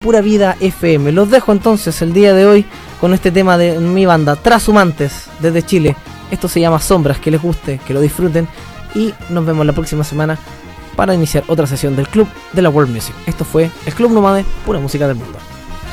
Pura Vida FM. Los dejo entonces el día de hoy con este tema de mi banda Trashumantes desde Chile. Esto se llama Sombras, que les guste, que lo disfruten y nos vemos la próxima semana para iniciar otra sesión del Club de la World Music. Esto fue el Club Nómade, pura música del mundo.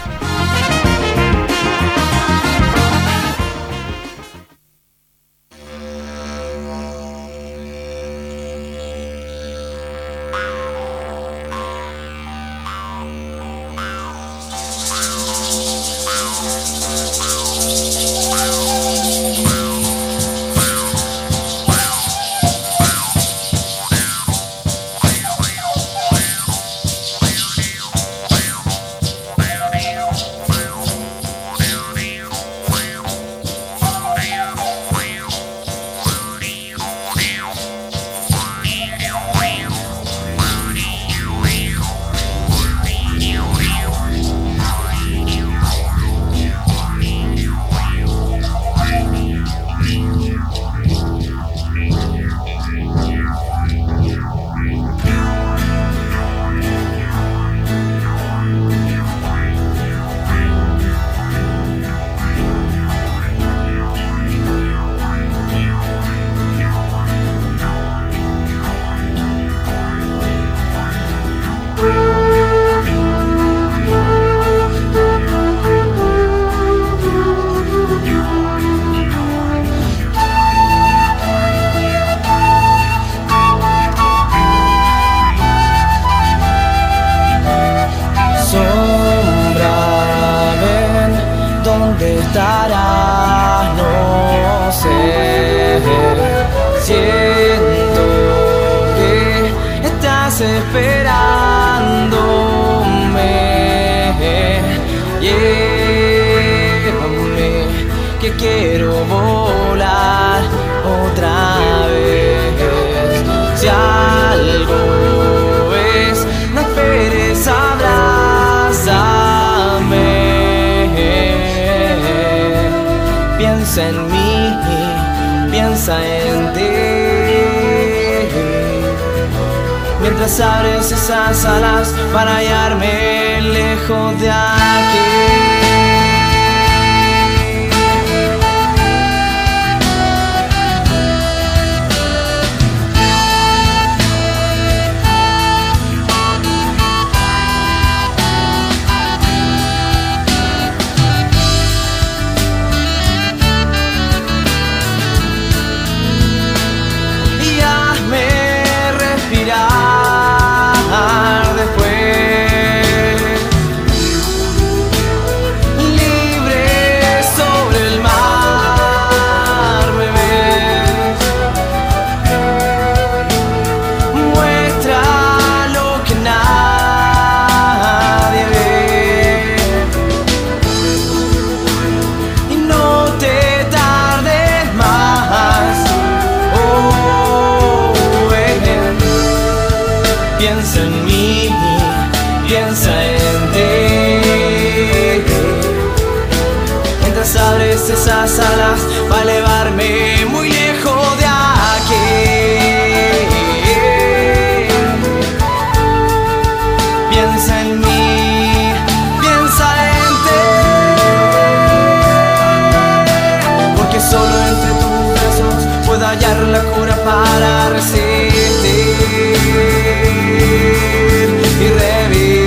estarás, no sé. Siento que estás esperándome. Llévame, que quiero volar otra vez. Si algo es, no esperes, abrázame. Piensa en mí, piensa en ti. Mientras abres esas alas para hallarme lejos de aquí. Piensa en mí, piensa en ti. Mientras abres esas alas para elevarme muy lejos de aquí. Piensa en mí, piensa en ti. Porque solo entre tus besos puedo hallar la cura para resistir y revivir.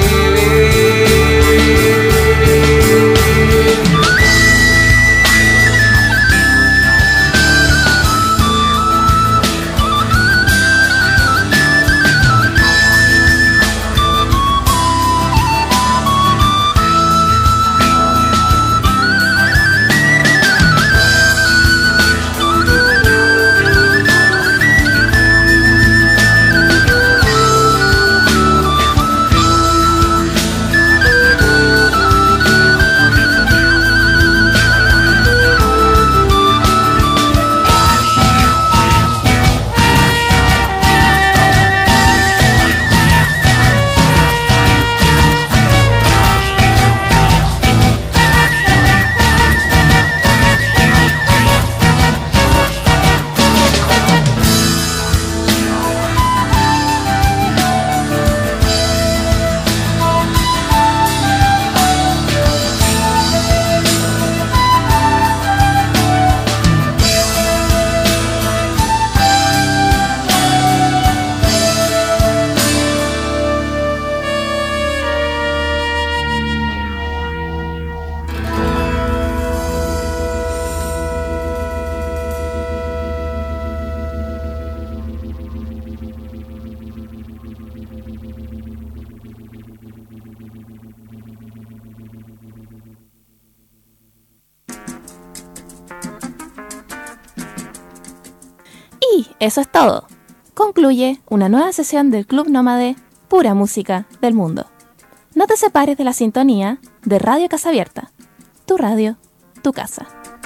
Eso es todo. Concluye una nueva sesión del Club Nómade, pura música del mundo. No te separes de la sintonía de Radio Casa Abierta. Tu radio, tu casa.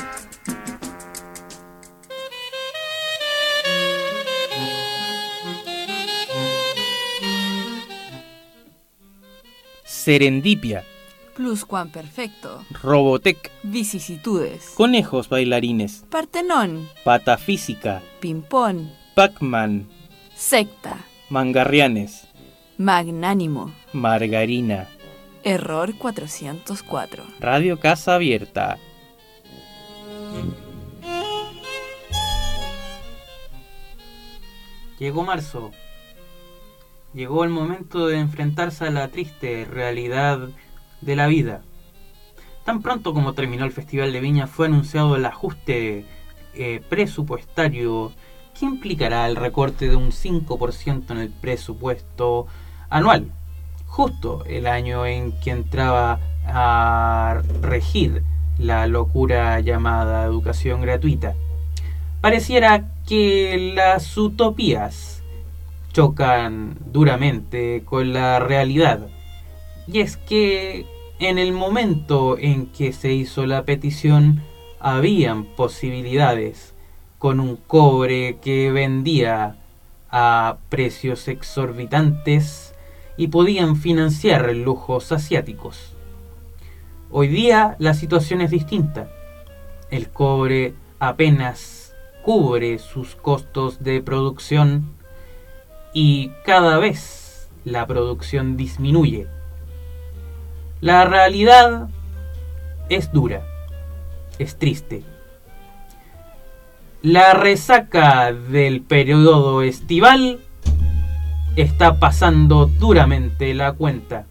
Serendipia, Pluscuamperfecto, Robotech, vicisitudes, conejos bailarines, Partenón, patafísica, ping-pong, Pac-Man, secta, mangarrianes, magnánimo, margarina, error 404. Radio Casa Abierta. Llegó marzo. Llegó el momento de enfrentarse a la triste realidad de la vida. Tan pronto como terminó el Festival de Viña fue anunciado el ajuste presupuestario que implicará el recorte de un 5% en el presupuesto anual, justo el año en que entraba a regir la locura llamada educación gratuita. Pareciera que las utopías chocan duramente con la realidad, y es que en el momento en que se hizo la petición habían posibilidades con un cobre que vendía a precios exorbitantes y podían financiar lujos asiáticos. Hoy día la situación es distinta. El cobre apenas cubre sus costos de producción y cada vez la producción disminuye. La realidad es dura, es triste. La resaca del periodo estival está pasando duramente la cuenta.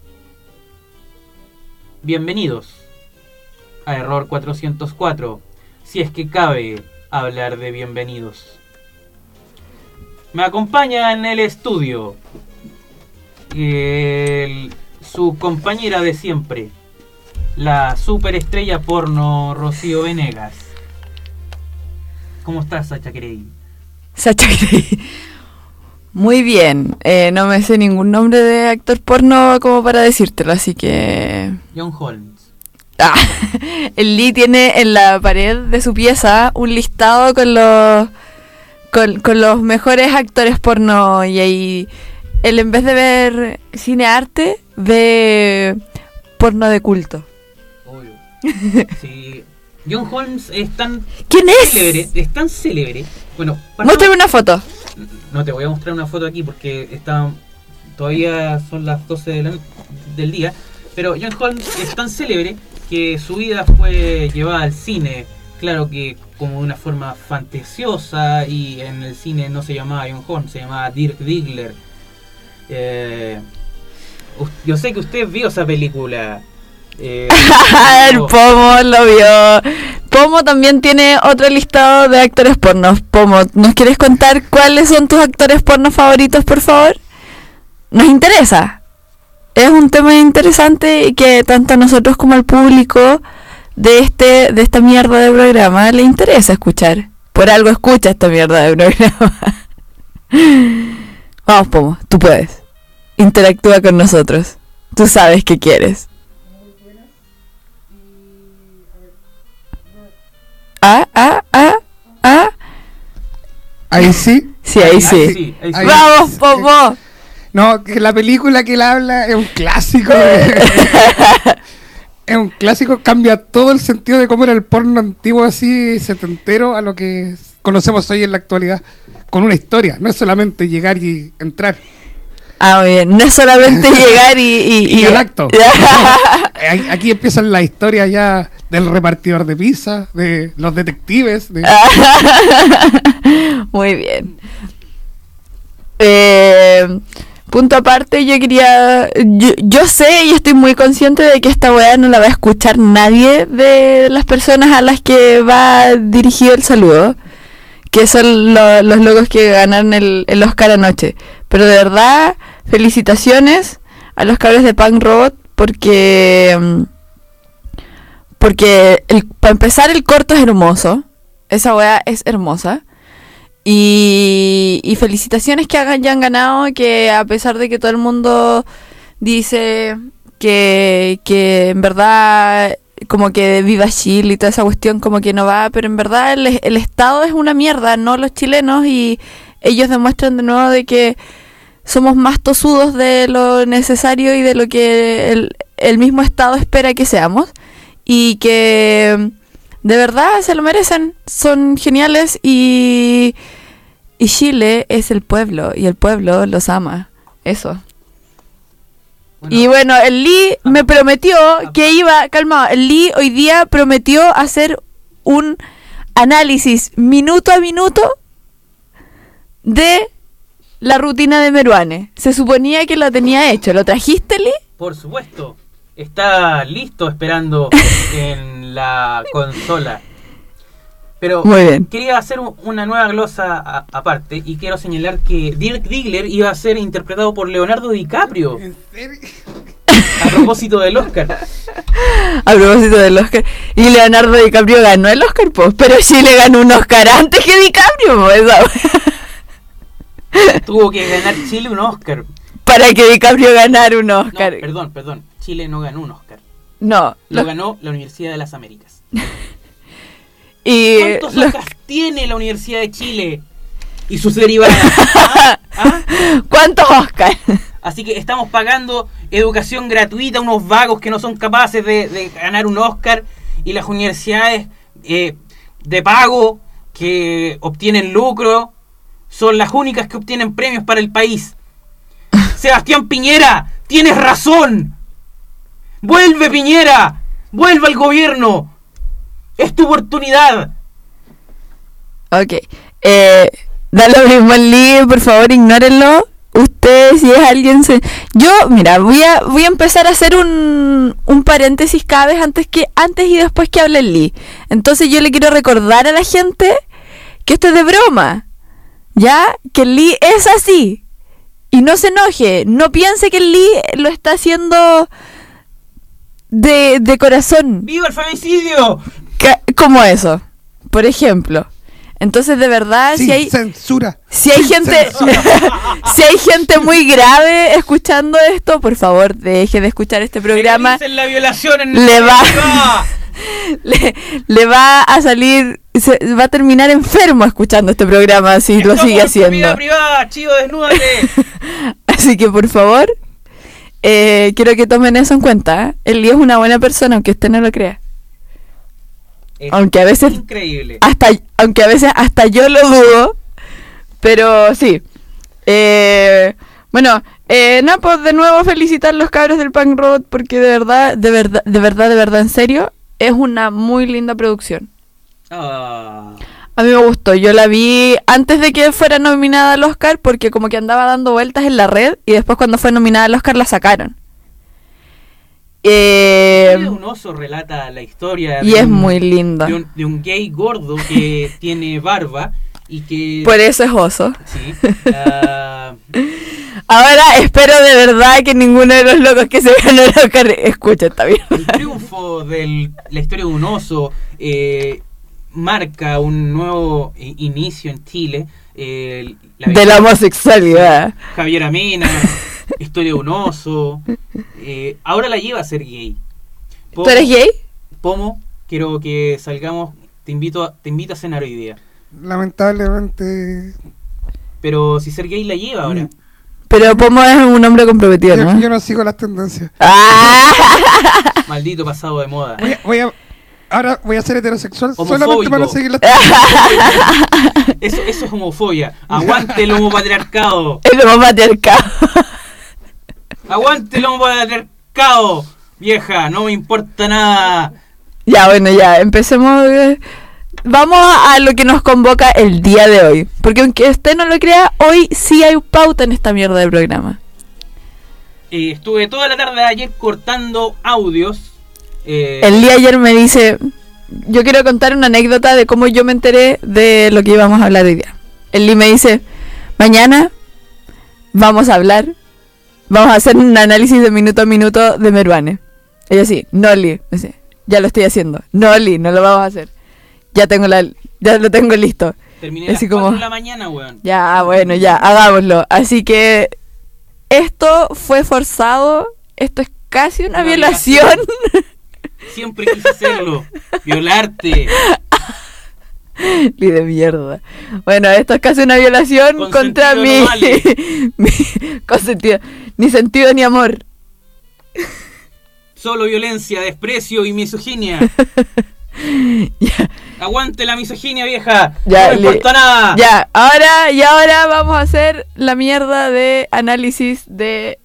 Bienvenidos a Error 404, si es que cabe hablar de bienvenidos. Me acompaña en el estudio su compañera de siempre, la superestrella porno Rocío Venegas. ¿Cómo estás, Sacha Grey? Sacha Grey. Muy bien. No me sé ningún nombre de actor porno como para decírtelo, así que... John Holmes. El Lee tiene en la pared de su pieza un listado con los mejores actores porno, y ahí él, en vez de ver cine-arte, ve porno de culto. Obvio. Sí. John Holmes es tan... ¿Quién es? Célebre, es tan célebre. Bueno, muéstrame una foto. No te voy a mostrar una foto aquí porque todavía son las 12 del día. Pero John Holmes es tan célebre que su vida fue llevada al cine. Claro que como de una forma fantasiosa, y en el cine no se llamaba John Holmes, se llamaba Dirk Diggler. Yo sé que usted vio esa película. El Pomo lo vio. Pomo también tiene otro listado de actores pornos. Pomo, ¿nos quieres contar cuáles son tus actores pornos favoritos, por favor? Nos interesa. Es un tema interesante y que tanto a nosotros como al público de esta mierda de programa le interesa escuchar. Por algo escucha esta mierda de programa. Vamos, Pomo, tú puedes. Interactúa con nosotros. Tú sabes qué quieres. Ahí sí. Sí, ahí sí. Ahí sí. ¡Vamos, Pomo! No, que la película que él habla es un clásico. Es un clásico, cambia todo el sentido de cómo era el porno antiguo, así setentero, a lo que conocemos hoy en la actualidad, con una historia. No es solamente llegar y entrar. Muy bien. No es solamente llegar y el acto. Aquí empiezan las historias ya del repartidor de pizza, de los detectives. Muy bien. Punto aparte, yo sé y estoy muy consciente de que esta weá no la va a escuchar nadie de las personas a las que va dirigido el saludo, que son los locos que ganaron el Oscar anoche. Pero de verdad, felicitaciones a los cabros de Punk Robot, porque para empezar, el corto es hermoso. Esa weá es hermosa. Y felicitaciones que hayan ganado, que a pesar de que todo el mundo dice que en verdad como que viva Chile y toda esa cuestión como que no va, pero en verdad el Estado es una mierda, no los chilenos, y ellos demuestran de nuevo de que somos más tosudos de lo necesario y de lo que el mismo Estado espera que seamos, y que de verdad se lo merecen, son geniales, y Chile es el pueblo y el pueblo los ama, eso. Bueno, Y bueno, el Lee me prometió que iba, calmado, el Lee hoy día prometió hacer un análisis minuto a minuto de la rutina de Meruane. Se suponía que lo tenía hecho. ¿Lo trajiste, Lee? por supuesto, está listo esperando en la consola. Pero Muy bien. quería hacer una nueva glosa aparte, y quiero señalar que Dirk Diggler iba a ser interpretado por Leonardo DiCaprio, ¿En serio? a propósito del Oscar. A propósito del Oscar. Y Leonardo DiCaprio ganó el Oscar, pues. Pero Chile ganó un Oscar antes que DiCaprio, pues. Tuvo que ganar Chile un Oscar. Para que DiCaprio ganara un No, Oscar. perdón. Chile no ganó un Oscar. No. Lo ganó la Universidad de las Américas. Y ¿Cuántos los- Oscars tiene la Universidad de Chile y sus derivadas? ¿Ah? ¿Ah? ¿Cuántos Oscars? Así que estamos pagando educación gratuita a unos vagos que no son capaces de ganar un Oscar, y las universidades de pago que obtienen lucro son las únicas que obtienen premios para el país. Sebastián Piñera, tienes razón. Vuelve, Piñera, vuelve al gobierno. Es tu oportunidad. Ok. Da lo mismo al Lee, por favor, ignórenlo. Usted, si es alguien... Yo, mira, voy a empezar a hacer un paréntesis cada vez antes y después que hable el Lee. Entonces yo le quiero recordar a la gente que esto es de broma. ¿Ya? Que el Lee es así. Y no se enoje. No piense que el Lee lo está haciendo de corazón. ¡Viva el femicidio! Como eso, por ejemplo. Entonces, de verdad, Sin si hay censura. si hay gente si hay gente muy grave escuchando esto, por favor, deje de escuchar este programa. Legalicen la violación en Le va- ¡Ah! Le va a salir, va a terminar enfermo escuchando este programa si lo Estamos sigue en haciendo. propiedad privada, chivo, desnúdate. Así que, por favor, quiero que tomen eso en cuenta, ¿eh? El Lío es una buena persona, aunque usted no lo crea. Es Aunque a veces increíble. aunque a veces hasta yo lo dudo, pero sí. Bueno, no, pues de nuevo felicitar a los cabros del Punk Road, porque de verdad, en serio, es una muy linda producción. Ah, A mí me gustó, yo la vi antes de que fuera nominada al Oscar, porque como que andaba dando vueltas en la red, y después cuando fue nominada al Oscar la sacaron. un oso relata la historia Y de es un- muy linda. de un gay gordo que tiene barba y que... Por eso es oso. Sí. ah, Ahora espero de verdad que ninguno de los locos que se ganó el Oscar escuche esta el mierda. triunfo de la historia de un oso marca un nuevo inicio en Chile. De la homosexualidad. Javier Amena, historia de un oso. Ahora la lleva a ser gay. ¿Tú eres gay? Pomo, quiero que salgamos. Te invito a cenar hoy día. Lamentablemente, Pero si ser gay la lleva ahora. Pero Pomo es un hombre comprometido, ¿no? yo no sigo las tendencias. ¡Ah! Maldito pasado de moda. Ahora voy a ser heterosexual Homofóbico. solamente para no seguir las tendencias. Eso es homofobia. Aguante el homopatriarcado. El homopatriarcado. Aguante el homopatriarcado. Vieja, no me importa nada. Ya, bueno, ya, empecemos. Vamos a lo que nos convoca el día de hoy. Porque aunque usted no lo crea, hoy sí hay pauta en esta mierda de programa. Estuve toda la tarde de ayer cortando audios. El día ayer me dice, yo quiero contar una anécdota de cómo yo me enteré de lo que íbamos a hablar hoy día. El Lee me dice, mañana vamos a hacer un análisis de minuto a minuto de Meruane. Ella sí, no Lee, me dice, ya lo estoy haciendo. No Lee, no lo vamos a hacer. Ya lo tengo listo. Terminé a las Así 4 como- de la mañana, weón. Ya, bueno, ya, hagámoslo. Así que esto fue forzado, esto es casi una violación. Siempre quise hacerlo. Violarte. Li de mierda. Bueno, esto es casi una violación Con contra sentido no vale. con sentido, ni sentido ni amor. Solo violencia, desprecio y misoginia. Ya, Aguante la misoginia, vieja. Ya, no me importa nada. ya, ahora vamos a hacer la mierda de análisis de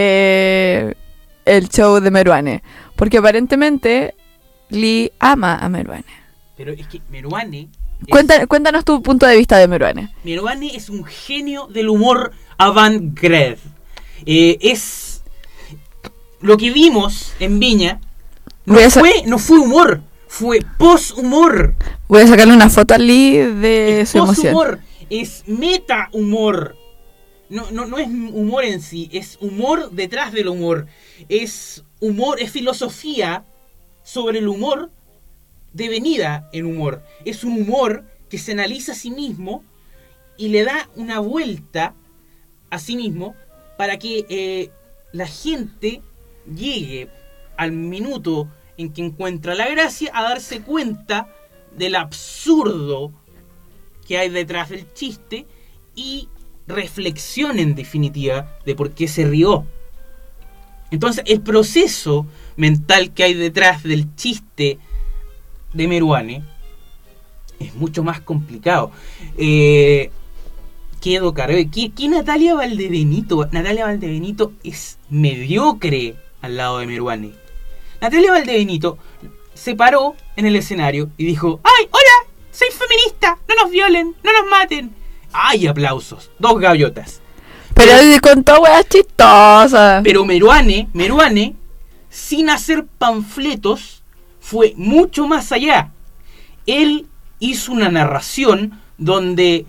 el show de Meruane. Porque aparentemente Lee ama a Meruane. Pero es que Meruane Cuéntanos tu punto de vista de Meruane. Meruane es un genio del humor avant-garde. Es lo que vimos en Viña. Voy a sa- No fue humor, fue post-humor. Voy a sacarle una foto a Lee de su emoción. Post-humor es meta-humor. No es humor en sí, es humor detrás del humor. Es humor, es filosofía sobre el humor devenida en humor. Es un humor que se analiza a sí mismo y le da una vuelta a sí mismo para que la gente llegue al minuto en que encuentra la gracia a darse cuenta del absurdo que hay detrás del chiste y reflexione en definitiva de por qué se rió. Entonces el proceso mental que hay detrás del chiste de Meruane es mucho más complicado. Quedo cargado. ¿Qué Natalia Valdebenito? Natalia Valdebenito es mediocre al lado de Meruane. Natalia Valdebenito se paró en el escenario y dijo: ¡ay, hola! Soy feminista, no nos violen, no nos maten. ¡Ay, aplausos! 2 gaviotas. Pero contó weas chistosas. Pero Meruane, sin hacer panfletos, fue mucho más allá. Él hizo una narración donde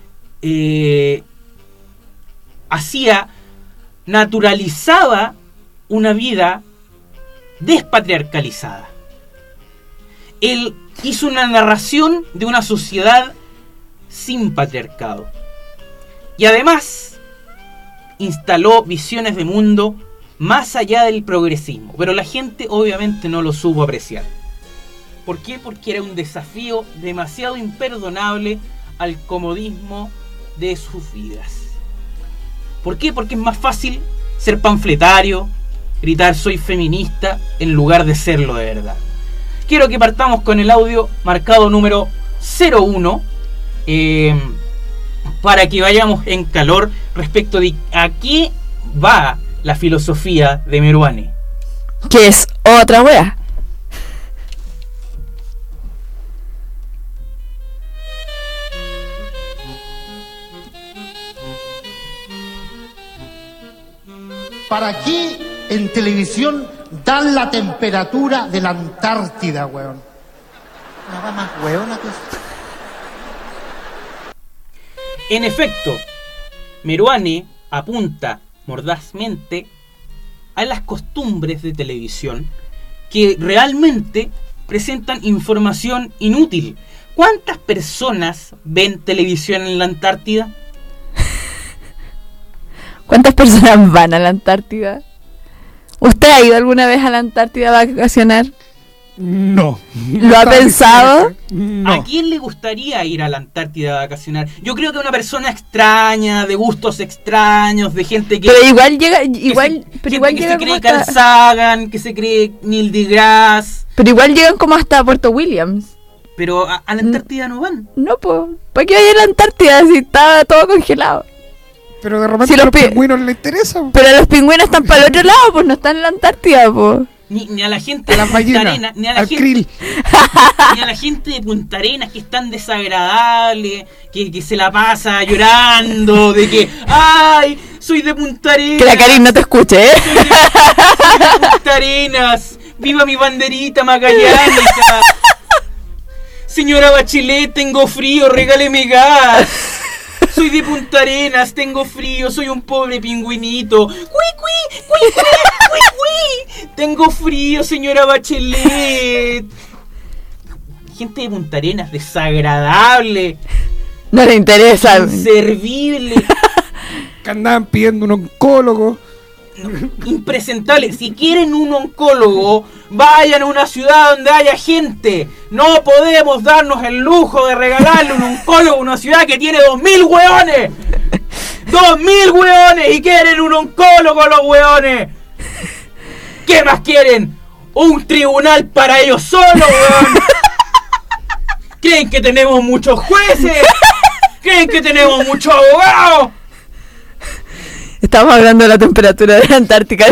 naturalizaba una vida despatriarcalizada. Él hizo una narración de una sociedad sin patriarcado. Y además instaló visiones de mundo más allá del progresismo. Pero la gente obviamente no lo supo apreciar. ¿Por qué? Porque era un desafío demasiado imperdonable al comodismo de sus vidas. ¿Por qué? Porque es más fácil ser panfletario, gritar soy feminista, en lugar de serlo de verdad. Quiero que partamos con el audio marcado número 01 para que vayamos en calor respecto de a qué va la filosofía de Meruane. Que es otra wea. ¿Para qué en televisión dan la temperatura de la Antártida, weón? Nada más weona que eso. En efecto, Meruane apunta mordazmente a las costumbres de televisión que realmente presentan información inútil. ¿Cuántas personas ven televisión en la Antártida? ¿Cuántas personas van a la Antártida? ¿Usted ha ido alguna vez a la Antártida a vacacionar? No. ¿Lo ha pensado? No. ¿A quién le gustaría ir a la Antártida a vacacionar? Yo creo que una persona extraña, de gustos extraños, de gente que... Pero igual llega, que igual, se, pero igual que llegan se como cree hasta, Carl Sagan, que se cree Neil deGrasse, pero igual llegan como hasta Puerto Williams. pero a la Antártida no van. No, pues, ¿para qué vaya a la Antártida si está todo congelado? Pero de repente Si a los los pi- pingüinos les interesa. Pero los pingüinos están para el otro lado, pues no están en la Antártida, pues. Ni a la gente A de las Punta ballenas, Arenas, ni a la al gente, krill. ni a la gente de Punta Arenas que es tan desagradable, que se la pasa llorando, de que ¡ay! Soy de Punta Arenas. Que la Karin no te escuche, ¿eh? Soy de Punta Arenas. ¡Viva mi banderita magallánica! Señora Bachelet, tengo frío, regáleme gas. Soy de Punta Arenas, tengo frío, soy un pobre pingüinito. ¡Cui, cui! ¡Cui, cui! ¡Cui, cui! Tengo frío, señora Bachelet. Gente de Punta Arenas, desagradable. No le interesa. Inservible. Que andaban pidiendo un oncólogo. Impresentable. Si quieren un oncólogo, vayan a una ciudad donde haya gente. No podemos darnos el lujo de regalarle un oncólogo a una ciudad que tiene 2000 hueones. 2000 hueones y quieren un oncólogo los hueones. ¿Qué más quieren? Un tribunal para ellos solos, hueón. ¿Creen que tenemos muchos jueces? ¿Creen que tenemos muchos abogados? Estamos hablando de la temperatura de la Antártica.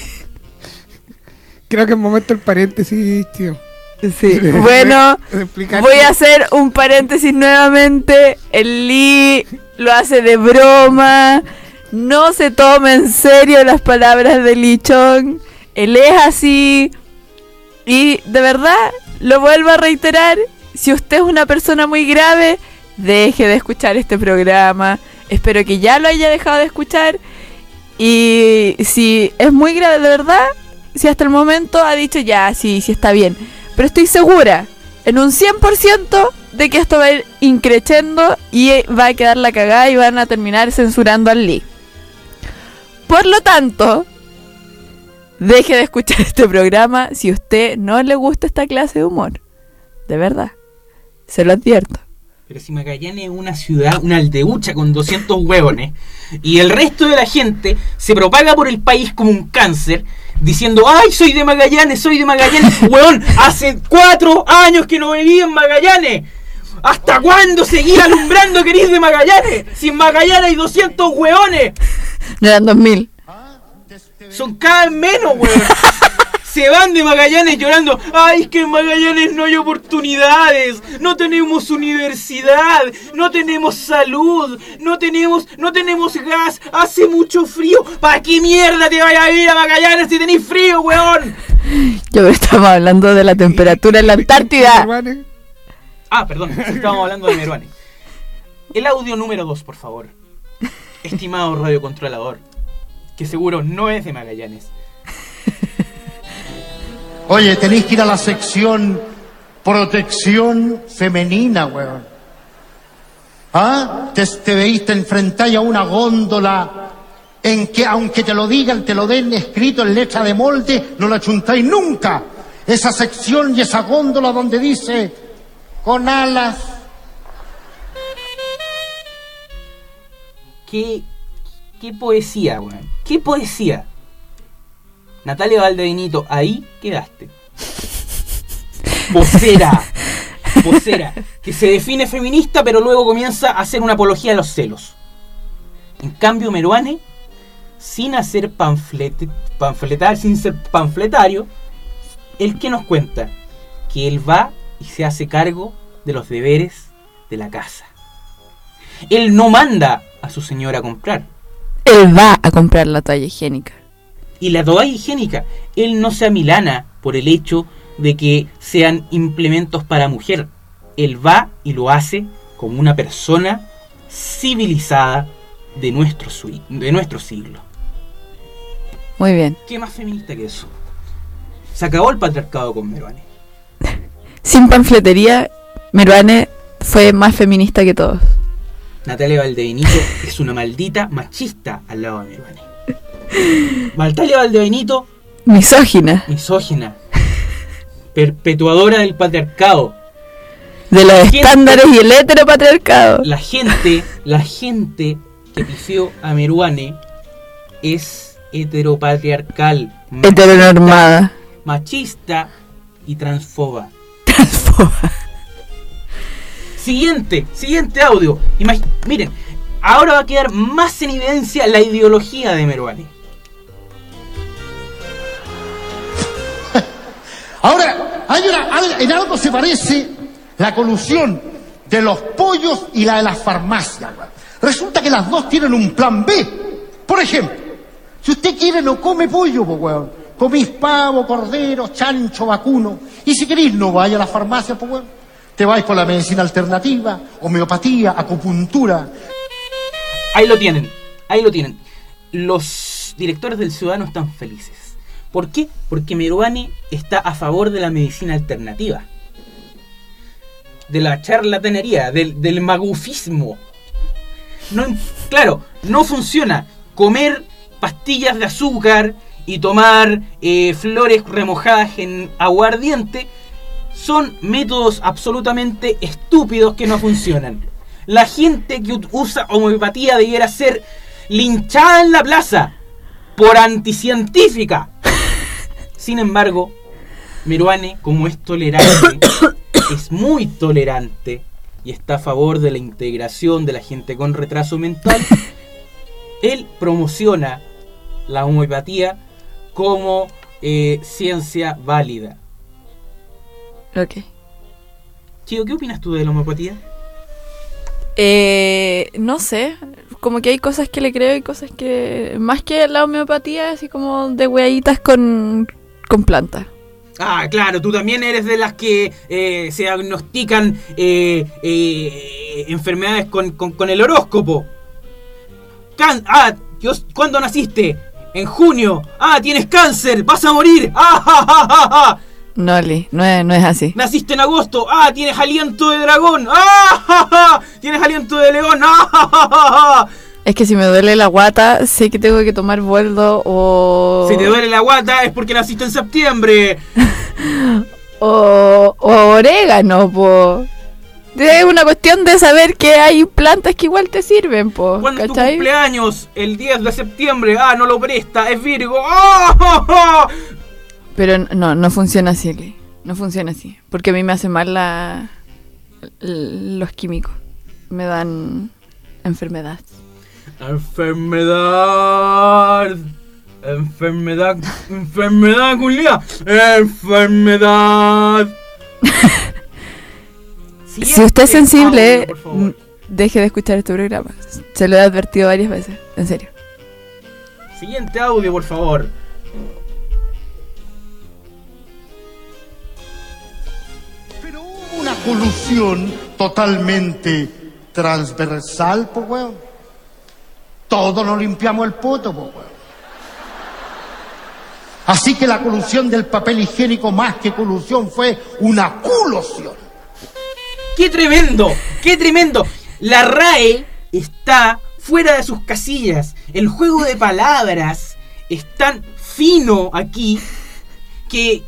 Creo que es momento el paréntesis, tío. Sí. Bueno, voy a hacer un paréntesis nuevamente. El Lee lo hace de broma. No se tome en serio las palabras de Lichón. Él es así. Y de verdad, lo vuelvo a reiterar. Si usted es una persona muy grave, deje de escuchar este programa. Espero que ya lo haya dejado de escuchar. Y si es muy grave de verdad, si hasta el momento ha dicho ya, sí está bien. Pero estoy segura, en un 100%, de que esto va a ir increciendo y va a quedar la cagada y van a terminar censurando al Lee. Por lo tanto, deje de escuchar este programa si a usted no le gusta esta clase de humor. De verdad, se lo advierto. Pero si Magallanes es una ciudad, una aldeucha con 200 hueones, y el resto de la gente se propaga por el país como un cáncer, diciendo, ¡ay, soy de Magallanes, hueón! Hace 4 años que no viví en Magallanes. ¿Hasta cuándo seguís alumbrando que eres de Magallanes? Si en Magallanes hay 200 hueones. No eran 2000. Son cada vez menos, hueón. Se van de Magallanes llorando. ¡Ay, es que en Magallanes no hay oportunidades! No tenemos universidad, no tenemos salud, no tenemos gas, hace mucho frío. ¿Para qué mierda te vayas a ir a Magallanes si tenés frío, weón? Yo estaba hablando de la temperatura en la Antártida. Ah, perdón, estábamos hablando de Meruane. El audio número 2, por favor. Estimado radiocontrolador, que seguro no es de Magallanes. Oye, tenéis que ir a la sección protección femenina, weón. ¿Ah? Te veis, te enfrentáis a una góndola en que, aunque te lo digan, te lo den escrito en letra de molde, no la chuntáis nunca. Esa sección y esa góndola donde dice, con alas. ¿Qué poesía, weón? ¿Qué poesía? Natalia Valdebenito, ahí quedaste. Vocera, que se define feminista pero luego comienza a hacer una apología a los celos. En cambio Meruane, sin hacer sin ser panfletario, ¿el qué nos cuenta? Que él va y se hace cargo de los deberes de la casa. Él no manda a su señora a comprar. Él va a comprar la toalla higiénica. Y la toalla higiénica, él no se amilana por el hecho de que sean implementos para mujer. Él va y lo hace como una persona civilizada de nuestro siglo. Muy bien. ¿Qué más feminista que eso? Se acabó el patriarcado con Meruane. Sin panfletería, Meruane fue más feminista que todos. Natalia Valdebenito es una maldita machista al lado de Meruane. Natalia Valdebenito, misógina, perpetuadora del patriarcado, de los estándares y el heteropatriarcado. La gente que pifió a Meruane es heteropatriarcal, heteronormada, machista y transfoba. Siguiente audio. Miren, ahora va a quedar más en evidencia la ideología de Meruane. Ahora, en algo se parece la colusión de los pollos y la de las farmacias. Resulta que las dos tienen un plan B. Por ejemplo, si usted quiere no come pollo, pues weón. Comís pavo, cordero, chancho, vacuno. Y si queréis no vaya a la farmacia, pues weón. Te vais por la medicina alternativa, homeopatía, acupuntura. Ahí lo tienen. Los directores del Ciudadano están felices. ¿Por qué? Porque Meruane está a favor de la medicina alternativa. de la charlatanería, del magufismo. No, claro, no funciona comer pastillas de azúcar y tomar flores remojadas en aguardiente. Son métodos absolutamente estúpidos que no funcionan. La gente que usa homeopatía debiera ser linchada en la plaza por anticientífica. Sin embargo, Meruane, como es tolerante, es muy tolerante y está a favor de la integración de la gente con retraso mental. Él promociona la homeopatía como ciencia válida. Ok. Chío, ¿qué opinas tú de la homeopatía? No sé, como que hay cosas que le creo y cosas que... Más que la homeopatía, así como de hueaditas con plantas. Ah, claro, tú también eres de las que se diagnostican enfermedades con el horóscopo. ¿Cuándo naciste? En junio. Tienes cáncer, vas a morir. No, Lee, no es así. Naciste en agosto. Tienes aliento de dragón. Tienes aliento de león. Es que si me duele la guata, sé que tengo que tomar boldo o... Si te duele la guata es porque naciste en septiembre. o orégano, po. Es una cuestión de saber que hay plantas que igual te sirven, po. ¿Cuándo es tu ¿cachai? cumpleaños? El 10 de septiembre. No lo presta, es Virgo. Pero no funciona así, Lee. No funciona así. Porque a mí me hace mal los químicos. Me dan enfermedad. Enfermedad, culia. Enfermedad. Si usted es sensible, audio, por favor. deje de escuchar este programa. Se lo he advertido varias veces, en serio. Siguiente audio, por favor. Pero hubo una colusión totalmente transversal, pues, weón. Todos nos limpiamos el poto, pues, weón. Así que la colusión del papel higiénico, más que colusión, fue una culosión. ¡Qué tremendo! ¡Qué tremendo! La RAE está fuera de sus casillas. El juego de palabras es tan fino aquí que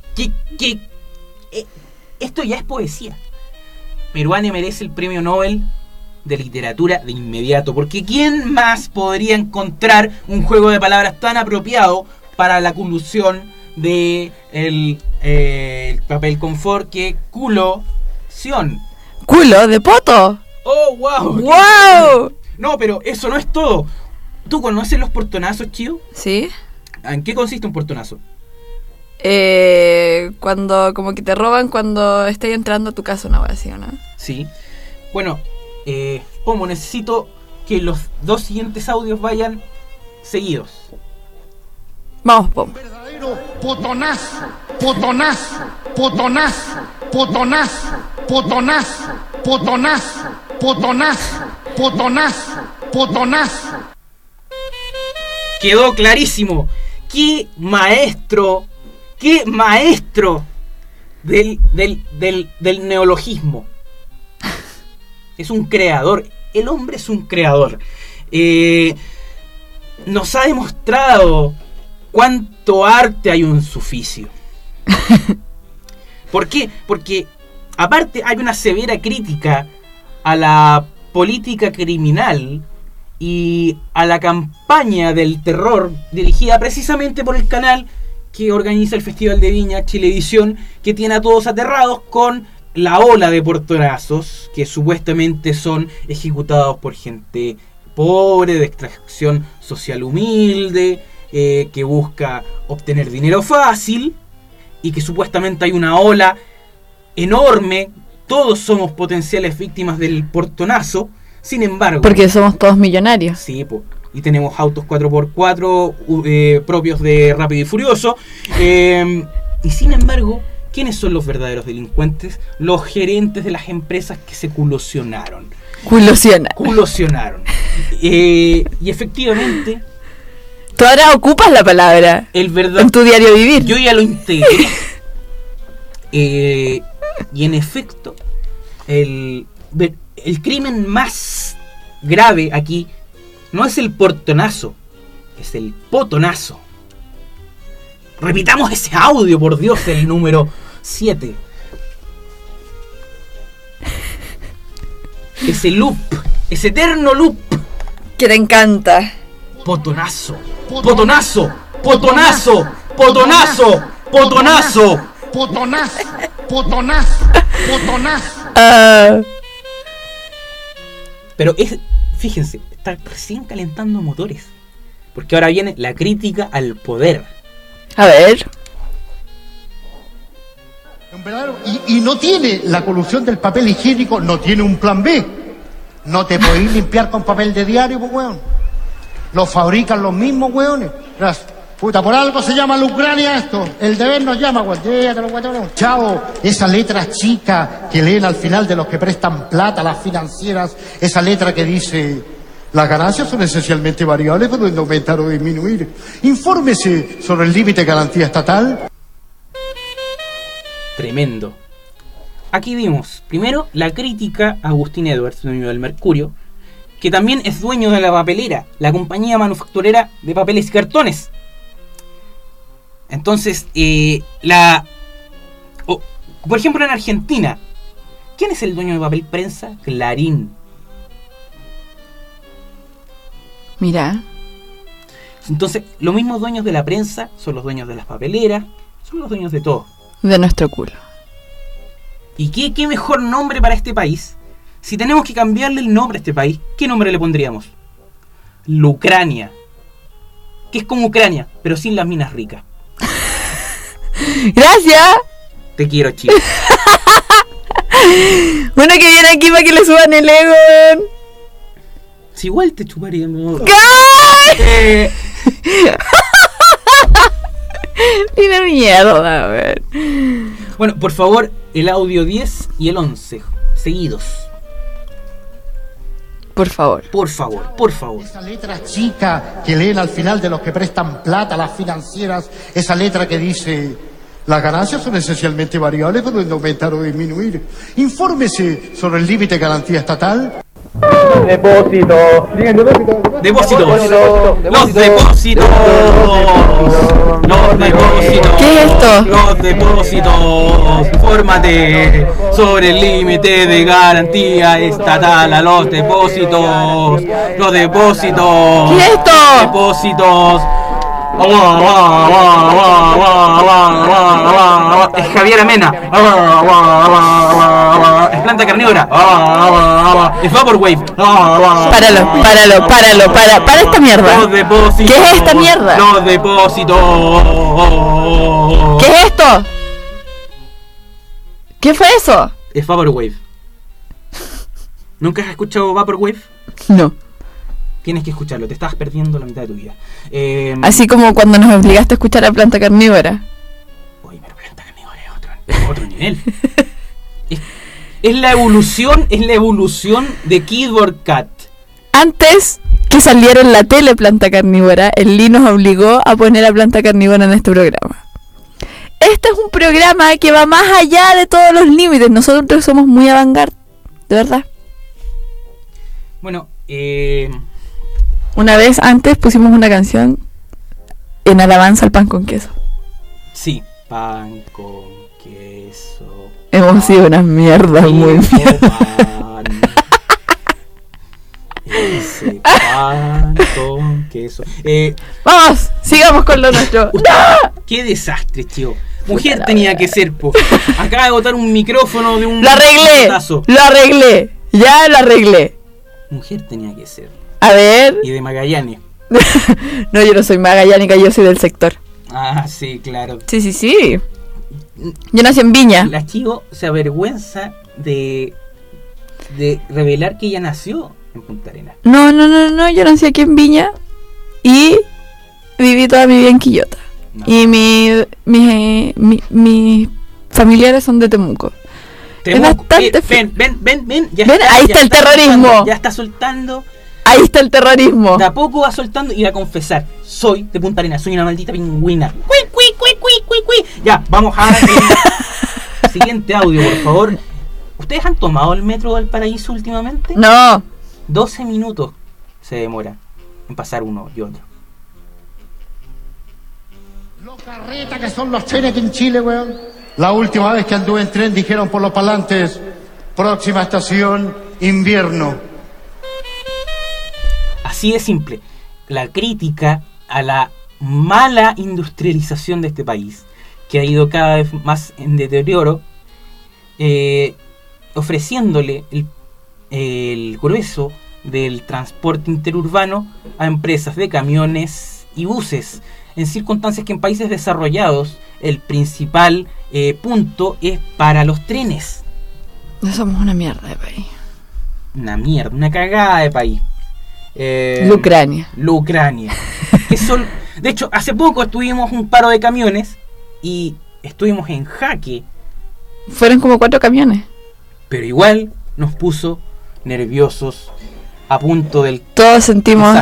esto ya es poesía. Meruane merece el premio Nobel de literatura de inmediato, porque ¿quién más podría encontrar un juego de palabras tan apropiado para la colusión de el papel confort que culoción? ¡Culo de poto! ¡Oh, wow! ¡Wow! No, pero eso no es todo. ¿Tú conoces los portonazos, Chío? ¿Sí? ¿En qué consiste un portonazo? Cuando como que te roban cuando estés entrando a tu casa, una vez así, ¿o no? Sí. Bueno, Pomo, necesito que los dos siguientes audios vayan seguidos. Vamos, Pom. Verdadero potonazo, potonazo, potonazo, potonazo, potonazo, potonazo, potonazo, potonazo, potonazo. Quedó clarísimo. ¡Qué maestro! ¡Qué maestro del neologismo! Es un creador. El hombre es un creador. Nos ha demostrado cuánto arte hay en su oficio. ¿Por qué? Porque aparte hay una severa crítica a la política criminal y a la campaña del terror dirigida precisamente por el canal que organiza el Festival de Viña, Chilevisión, que tiene a todos aterrados con la ola de portonazos que supuestamente son ejecutados por gente pobre, de extracción social humilde, que busca obtener dinero fácil, y que supuestamente hay una ola enorme. Todos somos potenciales víctimas del portonazo. Sin embargo, Porque somos todos millonarios. sí, y tenemos autos 4x4 propios de Rápido y Furioso. Y sin embargo, ¿quiénes son los verdaderos delincuentes? Los gerentes de las empresas que se culosionaron. Culosionaron. Y efectivamente, Tú ahora ocupas la palabra en tu diario vivir. yo ya lo integré. Y en efecto, el crimen más grave aquí no es el portonazo, es el potonazo. Repitamos ese audio, por Dios, el número 7. Ese loop, ese eterno loop. Que te encanta. Potonazo, potonazo, potonazo, potonazo, potonazo. Potonazo, potonazo, potonazo. Pero fíjense, está recién calentando motores. Porque ahora viene la crítica al poder. A ver. Y no tiene la colusión del papel higiénico, no tiene un plan B. No te podéis limpiar con papel de diario, pues, weón. Lo fabrican los mismos, weones. Gracias. Puta, por algo se llama la Ucrania esto. El deber nos llama, weón. Chao, esa letra chica que leen al final de los que prestan plata a las financieras, esa letra que dice: las ganancias son esencialmente variables, pueden aumentar o disminuir. Infórmese sobre el límite de garantía estatal. Tremendo. Aquí vimos, primero, la crítica a Agustín Edwards, dueño del Mercurio, que también es dueño de La Papelera, la compañía manufacturera de papeles y cartones. Entonces, por ejemplo, en Argentina, ¿quién es el dueño de papel prensa? Clarín. Mira. Entonces, los mismos dueños de la prensa son los dueños de las papeleras, son los dueños de todo. De nuestro culo. ¿Y qué mejor nombre para este país? Si tenemos que cambiarle el nombre a este país, ¿qué nombre le pondríamos? Lucrania. Que es como Ucrania, pero sin las minas ricas. Gracias. Te quiero, chico. Bueno, que viene aquí para que le suban el ego. Si igual te chuparía. ¿No? ¡Ay! Tiene mierda, a ver. Bueno, por favor, el audio 10 y el 11 seguidos. Por favor. Por favor, por favor. Esa letra chica que leen al final de los que prestan plata a las financieras, esa letra que dice: las ganancias son esencialmente variables, pueden aumentar o disminuir. Infórmese sobre el límite de garantía estatal. Depósito. Depósitos. Los depósitos. Los depósitos. ¿Qué es esto? Los depósitos. Infórmate sobre el límite de garantía estatal a los depósitos. Los depósitos. ¿Qué es esto? Depósitos. Es Javier Amena. Es planta carnívora. Es Vaporwave. Para esta mierda. Los depósitos. ¿Qué es esta mierda? Los depósitos. ¿Qué es esto? ¿Qué fue eso? Es Vaporwave. ¿Nunca has escuchado Vaporwave? No. Tienes que escucharlo, te estabas perdiendo la mitad de tu vida. Así como cuando nos obligaste a escuchar a Planta Carnívora. Oye, pero Planta Carnívora es otro nivel. Es la evolución de Keyboard Cat. Antes que saliera en la tele Planta Carnívora, el Lee nos obligó a poner a Planta Carnívora en este programa. Este es un programa que va más allá de todos los límites. Nosotros somos muy avant-garde, de verdad. Bueno, una vez antes pusimos una canción en alabanza al pan con queso. Sí, pan con queso. Hemos sido unas mierdas muy mierdas. Ese pan con queso. Vamos, sigamos con lo nuestro. Qué desastre, tío. Mujer tenía que ser, po. Acaba de botar un micrófono de un... Lo arreglé. Ya lo arreglé. Mujer tenía que ser. A ver. Y de Magallanes. No, yo no soy magallánica, yo soy del sector. Ah, sí, claro. Sí. Yo nací en Viña. La Chivo se avergüenza de revelar que ella nació en Punta Arenas. No, yo nací aquí en Viña y viví toda mi vida en Quillota. No. Y mis familiares son de Temuco. Es bastante ven. ¿Ven? Ahí está el terrorismo. Ya está soltando. Ahí está el terrorismo. De a poco va soltando y va a confesar: soy de Punta Arenas, soy una maldita pingüina. Ya, vamos a el siguiente audio, por favor. ¿Ustedes han tomado el metro de Valparaíso últimamente? No. 12 minutos se demora en pasar uno y otro. Lo carreta que son los trenes aquí en Chile, weón. La última vez que anduve en tren dijeron por los parlantes, próxima estación, invierno. Así de simple. La crítica a la mala industrialización de este país, que ha ido cada vez más en deterioro, ofreciéndole el grueso del transporte interurbano a empresas de camiones y buses, en circunstancias que en países desarrollados el principal punto es para los trenes. No somos una mierda de país. Una mierda, una cagada de país. Ucrania. De hecho, hace poco estuvimos un paro de camiones y estuvimos en jaque. Fueron como 4 camiones. Pero igual nos puso nerviosos, a punto del Todos sentimos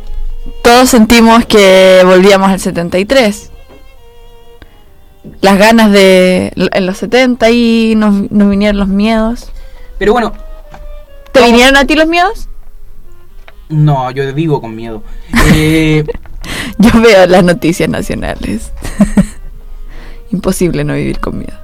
que volvíamos al 73. Las ganas de... En los 70 y nos vinieron los miedos. Pero bueno... ¿Te vinieron a ti los miedos? No, yo vivo con miedo. Yo veo las noticias nacionales. Imposible no vivir con miedo.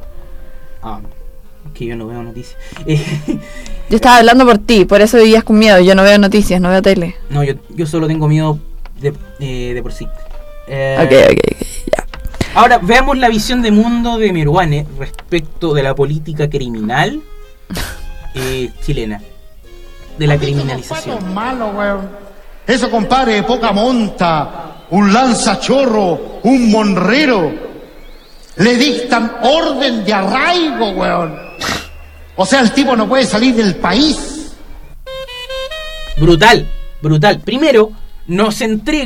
Que yo no veo noticias. Yo estaba hablando por ti, por eso vivías con miedo. Yo no veo noticias, no veo tele. No, yo solo tengo miedo de por sí. Ok, ya. Ahora, veamos la visión de mundo de Meruane respecto de la política criminal chilena. De la criminalización. Malo, weón. Eso, compadre, de poca monta, un lanzachorro, un monrero, le dictan orden de arraigo, weón. O sea, el tipo no puede salir del país. Brutal. Primero, nos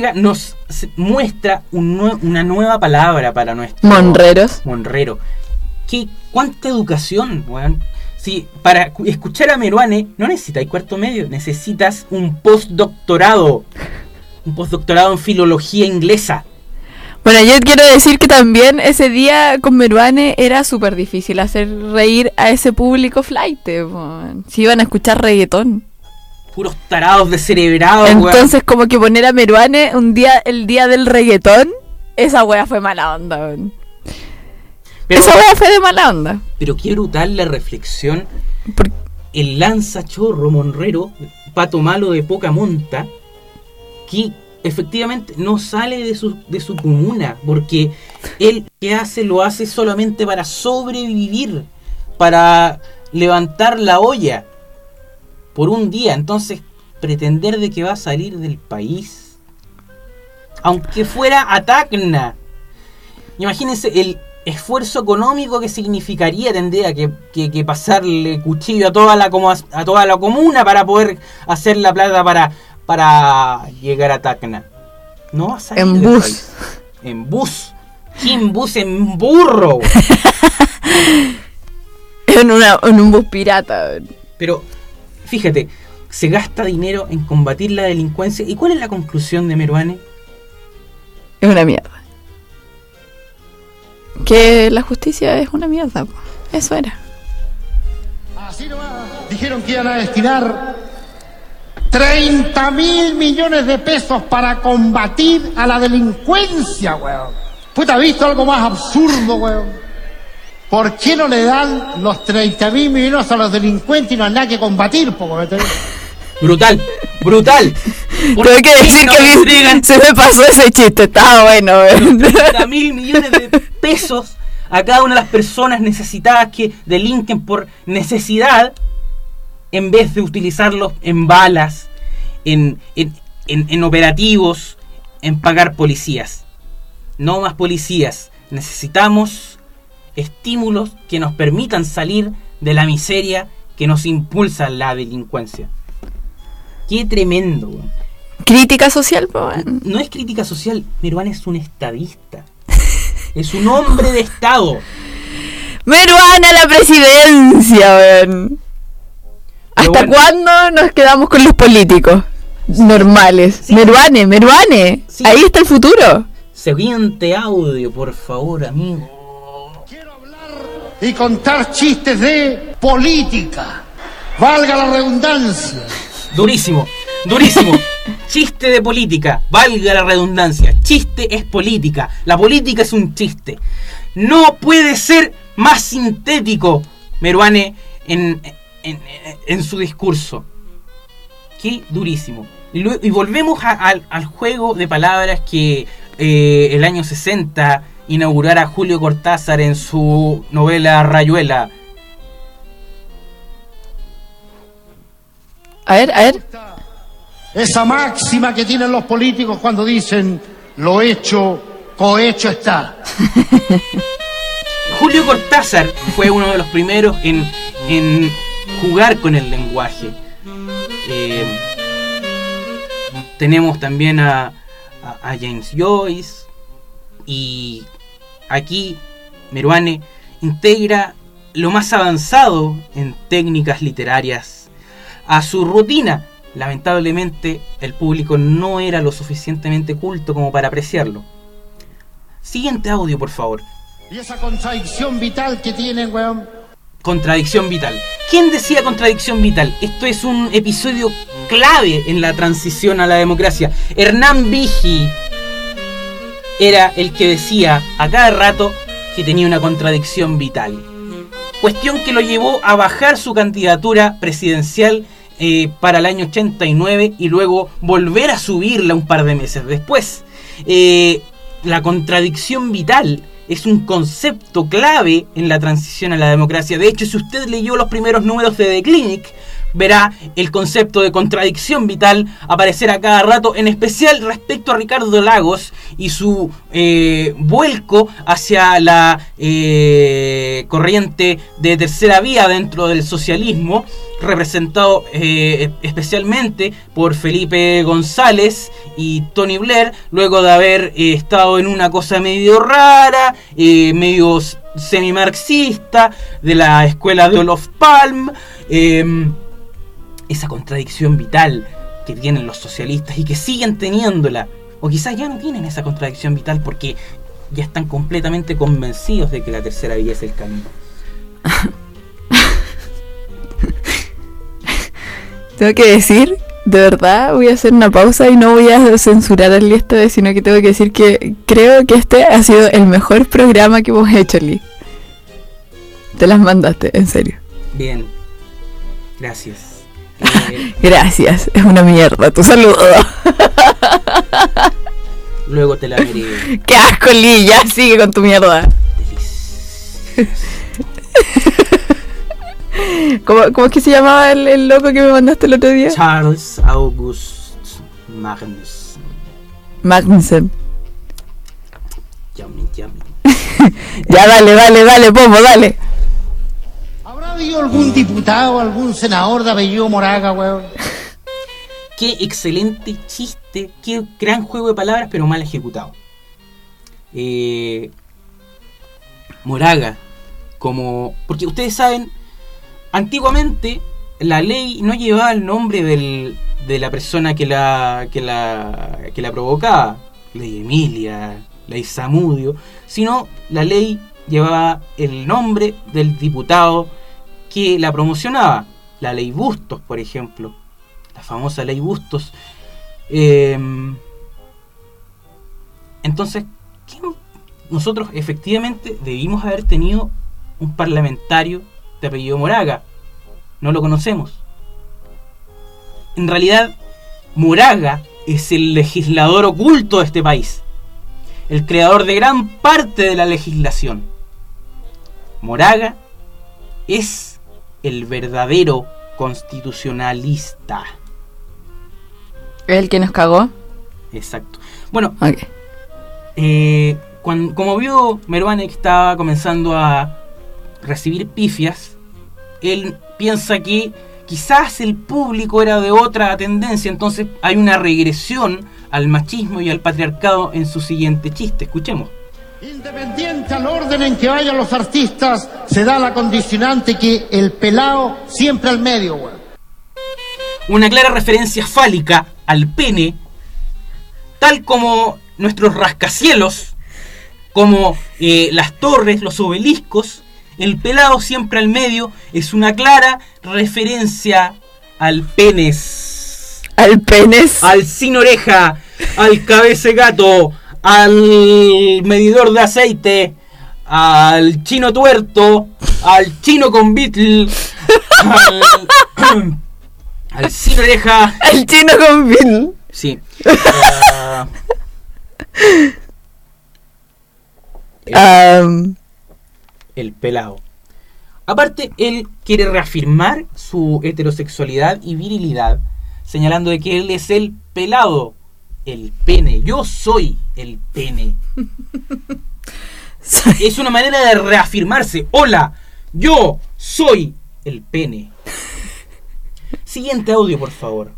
muestra una nueva palabra para nuestro... Monrero. ¿Cuánta educación, weón? Sí, para escuchar a Meruane no necesitas cuarto medio, necesitas un postdoctorado. Un postdoctorado en filología inglesa. Bueno, yo quiero decir que también ese día con Meruane era súper difícil hacer reír a ese público flight. Si iban a escuchar reggaetón. Puros tarados descerebrados. Entonces, weón. Como que poner a Meruane el día del reggaetón, esa wea fue mala onda, weón. Esa wea fue de mala onda. Pero qué brutal la reflexión. El lanzachorro monrero, pato malo de poca monta, que efectivamente no sale de su comuna, porque él lo hace solamente para sobrevivir, para levantar la olla por un día. Entonces, pretender de que va a salir del país, aunque fuera a Tacna, imagínense el esfuerzo económico que significaría. Tendría que pasarle cuchillo a toda la comuna para poder hacer la plata para llegar a Tacna. No va a salir en del bus país. En bus. ¿Quién bus en burro? en un bus pirata. Pero fíjate, se gasta dinero en combatir la delincuencia. ¿Y cuál es la conclusión de Meruane? Es una mierda. Que la justicia es una mierda. Eso era. Así nomás. Dijeron que iban a destinar 30.000 millones de pesos para combatir a la delincuencia, weón. Puta, ¿has visto algo más absurdo, weón? ¿Por qué no le dan los 30.000 millones a los delincuentes y no hay nada que combatir, poco? Brutal. Tengo que decir que se me pasó ese chiste, estaba bueno. 30.000 millones de pesos a cada una de las personas necesitadas que delinquen por necesidad, en vez de utilizarlos en balas, en operativos, en pagar policías. No más policías. Necesitamos estímulos que nos permitan salir de la miseria que nos impulsa la delincuencia. Qué tremendo, weón. Crítica social, weón. No es crítica social, Meruane es un estadista. Es un hombre de Estado. Meruane a la presidencia, weón. ¿Hasta cuándo nos quedamos con los políticos normales? Sí. Meruane. Sí. Ahí está el futuro. Siguiente audio, por favor, amigo. Quiero hablar y contar chistes de política. Valga la redundancia. Durísimo, durísimo. Chiste de política, valga la redundancia. Chiste es política. La política es un chiste. No puede ser más sintético, Meruane, en su discurso. Qué durísimo. Y volvemos al juego de palabras que el año 60 inaugurara Julio Cortázar en su novela Rayuela. A ver. Esa máxima que tienen los políticos cuando dicen lo hecho, cohecho está. Julio Cortázar fue uno de los primeros en jugar con el lenguaje. Tenemos también a James Joyce, y aquí Meruane integra lo más avanzado en técnicas literarias a su rutina. Lamentablemente el público no era lo suficientemente culto como para apreciarlo. Siguiente audio, por favor. Y esa contradicción vital que tienen, weón. Contradicción vital. ¿Quién decía contradicción vital? Esto es un episodio clave en la transición a la democracia. Hernán Vigi era el que decía a cada rato que tenía una contradicción vital. Cuestión que lo llevó a bajar su candidatura presidencial para el año 89 y luego volver a subirla un par de meses después. La contradicción vital es un concepto clave en la transición a la democracia. De hecho, si usted leyó los primeros números de The Clinic, verá el concepto de contradicción vital aparecer a cada rato, en especial respecto a Ricardo Lagos y su vuelco hacia la corriente de tercera vía dentro del socialismo, representado especialmente por Felipe González y Tony Blair, luego de haber estado en una cosa medio rara, medio semi-marxista, de la escuela de Olof Palme. Esa contradicción vital que tienen los socialistas y que siguen teniéndola, o quizás ya no tienen esa contradicción vital porque ya están completamente convencidos de que la tercera vía es el camino. Tengo que decir, de verdad, voy a hacer una pausa y no voy a censurar al Lee esta vez, sino que tengo que decir que creo que este ha sido el mejor programa que hemos hecho, Lee. Te las mandaste, en serio. Bien, gracias. Gracias, es una mierda, tu saludo. Luego te la veré. ¡Qué asco, Lee! Ya sigue con tu mierda. ¿Cómo es que se llamaba el loco que me mandaste el otro día? Charles August Magnussen. Yummy. Ya, dale, Pomo, dale. ¿Habrá habido algún diputado, algún senador de apellido Moraga, weón? Qué excelente chiste, qué gran juego de palabras, pero mal ejecutado. Moraga, porque ustedes saben, antiguamente la ley no llevaba el nombre de la persona que la provocaba, ley Emilia, ley Zamudio, sino la ley llevaba el nombre del diputado que la promocionaba. La ley Bustos, por ejemplo, la famosa ley Bustos. Entonces, nosotros efectivamente debimos haber tenido un parlamentario de apellido Moraga. No lo conocemos. En realidad, Moraga es el legislador oculto de este país, el creador de gran parte de la legislación. Moraga es el verdadero constitucionalista. ¿El que nos cagó? Exacto. Bueno, okay. Como vio Meruane que estaba comenzando a recibir pifias, él piensa que quizás el público era de otra tendencia, entonces hay una regresión al machismo y al patriarcado en su siguiente chiste. Escuchemos. Independiente al orden en que vayan los artistas, se da la condicionante que el pelao siempre al medio, güey. Una clara referencia fálica al pene, tal como nuestros rascacielos, como las torres, los obeliscos, El pelado siempre al medio es una clara referencia al penes. ¿Al penes? Al sin oreja, al cabeza de gato, al medidor de aceite, al chino tuerto, al chino con Beatle, al sin oreja. Al chino con Bill. Sí. El pelado. Aparte, él quiere reafirmar su heterosexualidad y virilidad, señalando de que él es el pelado, el pene. Yo soy el pene. Es una manera de reafirmarse. Hola, yo soy el pene. Siguiente audio, por favor.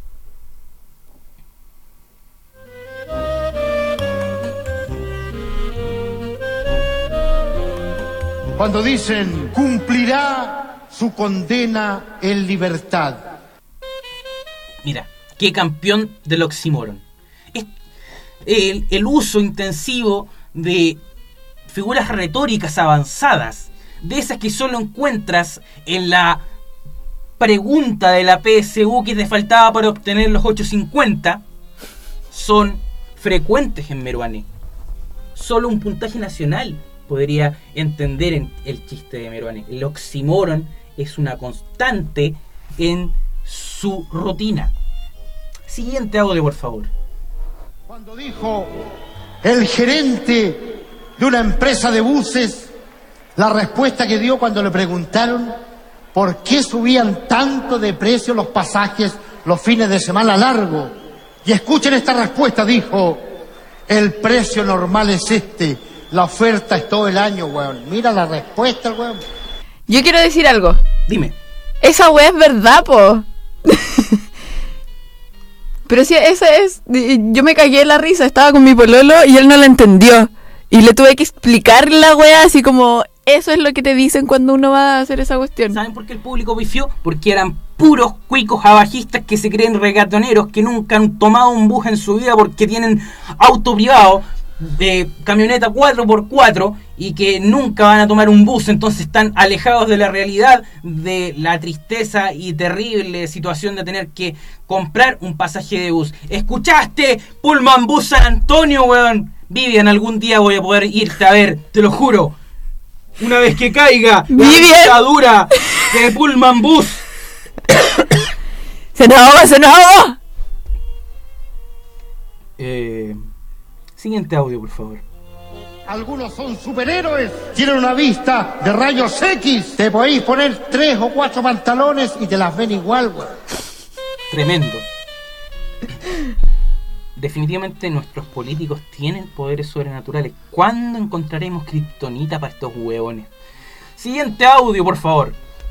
Cuando dicen cumplirá su condena en libertad. Mira, qué campeón del oxímoron. El uso intensivo de figuras retóricas avanzadas, de esas que solo encuentras en la pregunta de la PSU que te faltaba para obtener los 850, son frecuentes en Meruane. Solo un puntaje nacional podría entender en el chiste de Meruane. El oxímoron es una constante en su rutina. Siguiente audio, por favor. Cuando dijo el gerente de una empresa de buses, la respuesta que dio cuando le preguntaron por qué subían tanto de precio los pasajes los fines de semana largos. Y escuchen esta respuesta, dijo: el precio normal es este, la oferta es todo el año, weón. Mira la respuesta, weón. Yo quiero decir algo. Dime. Esa weá es verdad, po. Pero sí, esa es... Yo me cagué de la risa, estaba con mi pololo y él no la entendió. Y le tuve que explicar la weá así como... Eso es lo que te dicen cuando uno va a hacer esa cuestión. ¿Saben por qué el público pifió? Porque eran puros cuicos abajistas que se creen reggaetoneros, que nunca han tomado un bus en su vida porque tienen auto privado, camioneta 4x4, y que nunca van a tomar un bus. Entonces están alejados de la realidad, de la tristeza y terrible situación de tener que comprar un pasaje de bus. ¿Escuchaste? Pullman Bus San Antonio, weón. Vivian, algún día voy a poder irte a ver, te lo juro. Una vez que caiga la dictadura de Pullman Bus. ¡Se nos ahoga, se nos ahoga! Siguiente audio, por favor. Algunos son superhéroes, tienen una vista de rayos X. Te podéis poner 3 o 4 pantalones y te las ven igual, güey. Tremendo. Definitivamente nuestros políticos tienen poderes sobrenaturales. ¿Cuándo encontraremos kriptonita para estos huevones? Siguiente audio, por favor.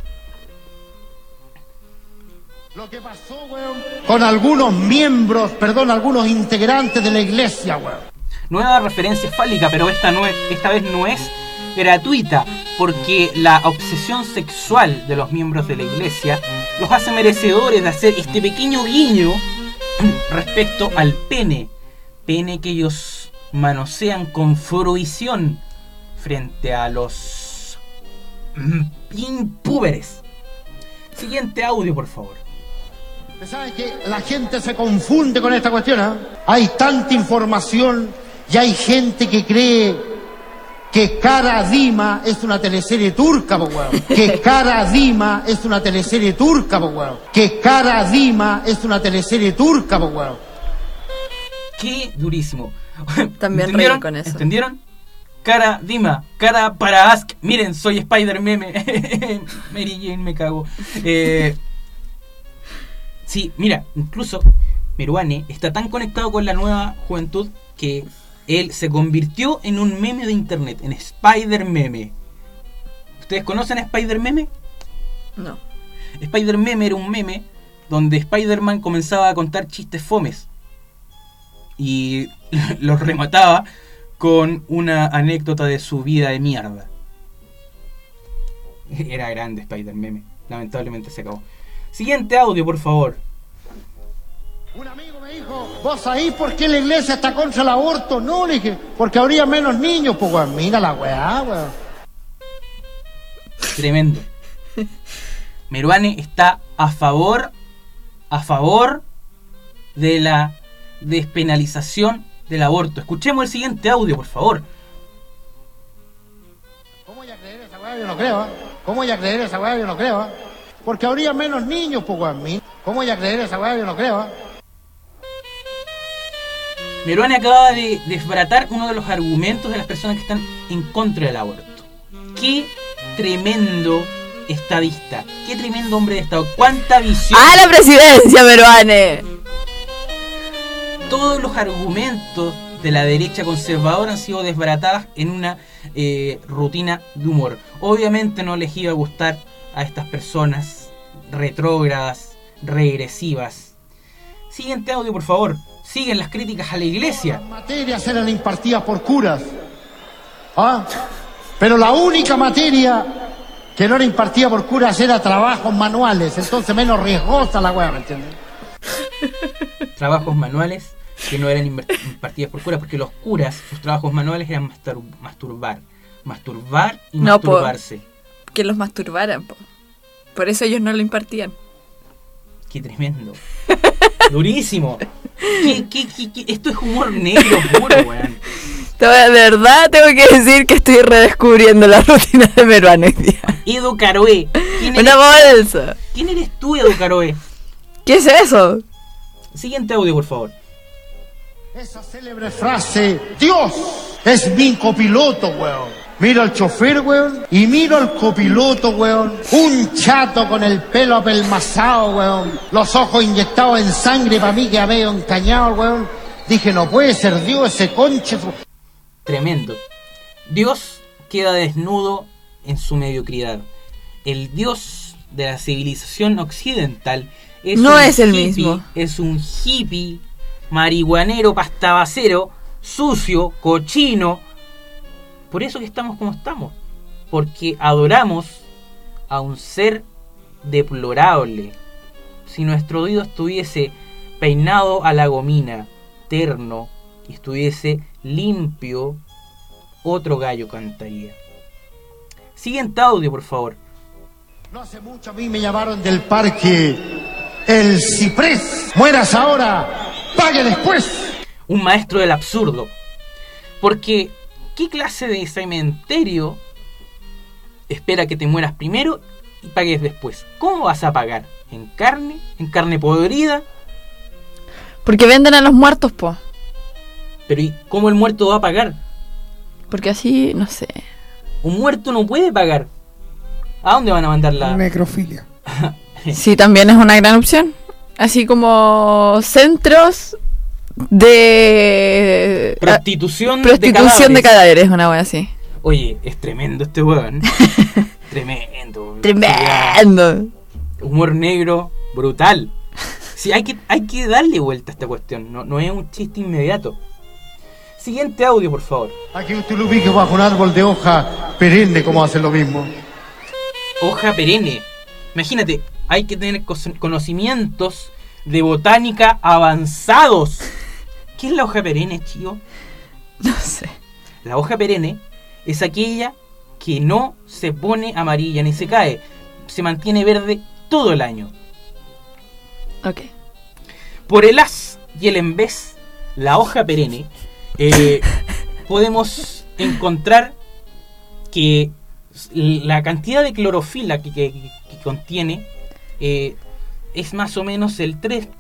Lo que pasó, weón, con algunos miembros, algunos integrantes de la iglesia, weón. Nueva referencia fálica, pero esta vez no es gratuita, porque la obsesión sexual de los miembros de la iglesia los hace merecedores de hacer este pequeño guiño respecto al pene que ellos manosean con fruición frente a los impúberes. Siguiente audio, por favor. ¿Saben que la gente se confunde con esta cuestión? Hay tanta información y hay gente que cree que Cara Dima es una teleserie turca, po, weón. Que Cara Dima es una teleserie turca, po, weón. Que Cara Dima es una teleserie turca, po, weón. Qué durísimo. También reí con eso. ¿Entendieron? Cara Dima, cara para Ask. Miren, soy Spider Meme. Mary Jane, me cago. Sí, mira, incluso Meruane está tan conectado con la nueva juventud que él se convirtió en un meme de internet, en Spider Meme. ¿Ustedes conocen a Spider Meme? No. Spider Meme era un meme donde Spider-Man comenzaba a contar chistes fomes y los remataba con una anécdota de su vida de mierda. Era grande Spider Meme, lamentablemente se acabó. Siguiente audio, por favor. Un amigo me dijo: ¿vos sabés por qué la iglesia está contra el aborto? No, le dije, porque habría menos niños, pues, weón. Mira la weá, weón. Tremendo. Meruane está a favor de la despenalización del aborto. Escuchemos el siguiente audio, por favor. ¿Cómo voy a creer esa weá? Yo no creo, ¿eh? ¿Cómo voy a creer esa weá? Yo no creo, ¿eh? Porque habría menos niños, pues, weón. ¿Cómo voy a creer esa weá? Yo no creo, ¿eh? Meruane acaba de desbaratar uno de los argumentos de las personas que están en contra del aborto. ¡Qué tremendo estadista! ¡Qué tremendo hombre de Estado! ¡Cuánta visión! ¡A la presidencia, Meruane! Todos los argumentos de la derecha conservadora han sido desbaratadas en una rutina de humor. Obviamente no les iba a gustar a estas personas retrógradas, regresivas. Siguiente audio, por favor. Siguen las críticas a la iglesia. Las materias eran impartidas por curas. ¿Ah? Pero la única materia que no era impartida por curas era trabajos manuales. Entonces menos riesgosa la weá, ¿me entiendes? Trabajos manuales que no eran impartidas por curas, porque los curas, sus trabajos manuales eran masturbar y No, masturbarse. Que los masturbaran, po. Por eso ellos no lo impartían. Qué tremendo. Durísimo. Esto es humor negro puro, weón. De verdad tengo que decir que estoy redescubriendo la rutina de Meruane hoy día. Edo Caroe. Una bolsa. ¿Quién eres tú, Edo Caroe? ¿Qué es eso? Siguiente audio, por favor. Esa célebre frase, Dios es mi copiloto, weón. Miro al chofer, weón, y miro al copiloto, weón. Un chato con el pelo apelmazado, weón. Los ojos inyectados en sangre para mí que ya medio encañado, weón. Dije, no puede ser Dios ese conche. Tremendo. Dios queda desnudo en su mediocridad. El Dios de la civilización occidental no es el hippie, mismo. Es un hippie, marihuanero, pastabacero, sucio, cochino. Por eso que estamos como estamos. Porque adoramos a un ser deplorable. Si nuestro Dios estuviese peinado a la gomina, terno, y estuviese limpio, otro gallo cantaría. Siguiente audio, por favor. No hace mucho a mí me llamaron del parque El Ciprés. Mueras ahora, pague después. Un maestro del absurdo. Porque, ¿qué clase de cementerio espera que te mueras primero y pagues después? ¿Cómo vas a pagar? ¿En carne? ¿En carne podrida? Porque venden a los muertos, po. Pero ¿y cómo el muerto va a pagar? Porque así, no sé. Un muerto no puede pagar. ¿A dónde van a mandar la...? Necrofilia. Sí, también es una gran opción. Así como centros de... Prostitución de cadáveres, una wea así. Oye, es tremendo este weón. Tremendo. Tremendo. Humor negro, brutal. Sí, hay que darle vuelta a esta cuestión. No es un chiste inmediato. Siguiente audio, por favor. Aquí usted lo ubique bajo un árbol de hoja perenne, como hace lo mismo. Hoja perenne. Imagínate, hay que tener conocimientos de botánica avanzados. ¿Qué es la hoja perenne, chico? No sé. La hoja perenne es aquella que no se pone amarilla ni se cae. Se mantiene verde todo el año. Ok. Por el as y el en vez, la hoja perenne, podemos encontrar que la cantidad de clorofila que contiene es más o menos el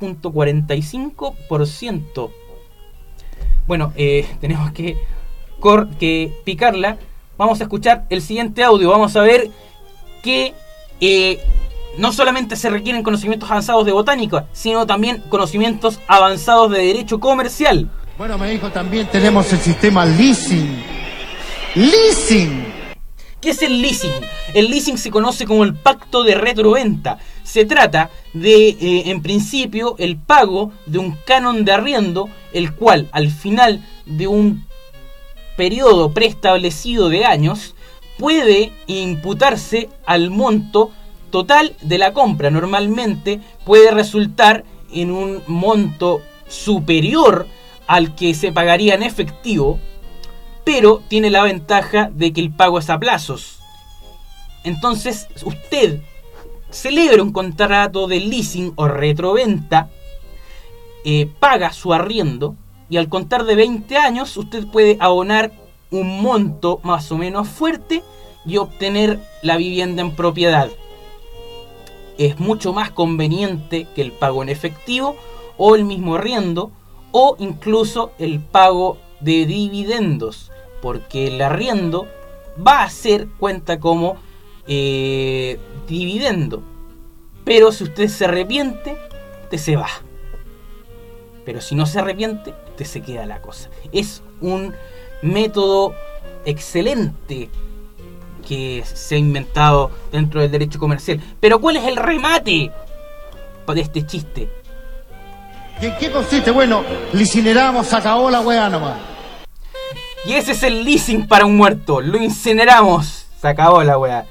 3.45%. Bueno, tenemos que picarla. Vamos a escuchar el siguiente audio. Vamos a ver que no solamente se requieren conocimientos avanzados de botánica, sino también conocimientos avanzados de derecho comercial. Bueno, me dijo, también tenemos el sistema leasing. ¡Leasing! ¿Qué es el leasing? El leasing se conoce como el pacto de retroventa. Se trata de, en principio, el pago de un canon de arriendo, el cual, al final de un periodo preestablecido de años, puede imputarse al monto total de la compra. Normalmente puede resultar en un monto superior al que se pagaría en efectivo, pero tiene la ventaja de que el pago es a plazos. Entonces usted celebra un contrato de leasing o retroventa, paga su arriendo y al contar de 20 años usted puede abonar un monto más o menos fuerte y obtener la vivienda en propiedad. Es mucho más conveniente que el pago en efectivo o el mismo arriendo o incluso el pago de dividendos, porque el arriendo va a ser cuenta como dividendo, pero si usted se arrepiente, usted se va, pero si no se arrepiente, usted se queda la cosa. Es un método excelente que se ha inventado dentro del derecho comercial. Pero ¿cuál es el remate de este chiste? ¿Y en qué consiste? Bueno, licineramos, se acabó la weá nomás. Y ese es el leasing para un muerto. Lo incineramos, se acabó la weá.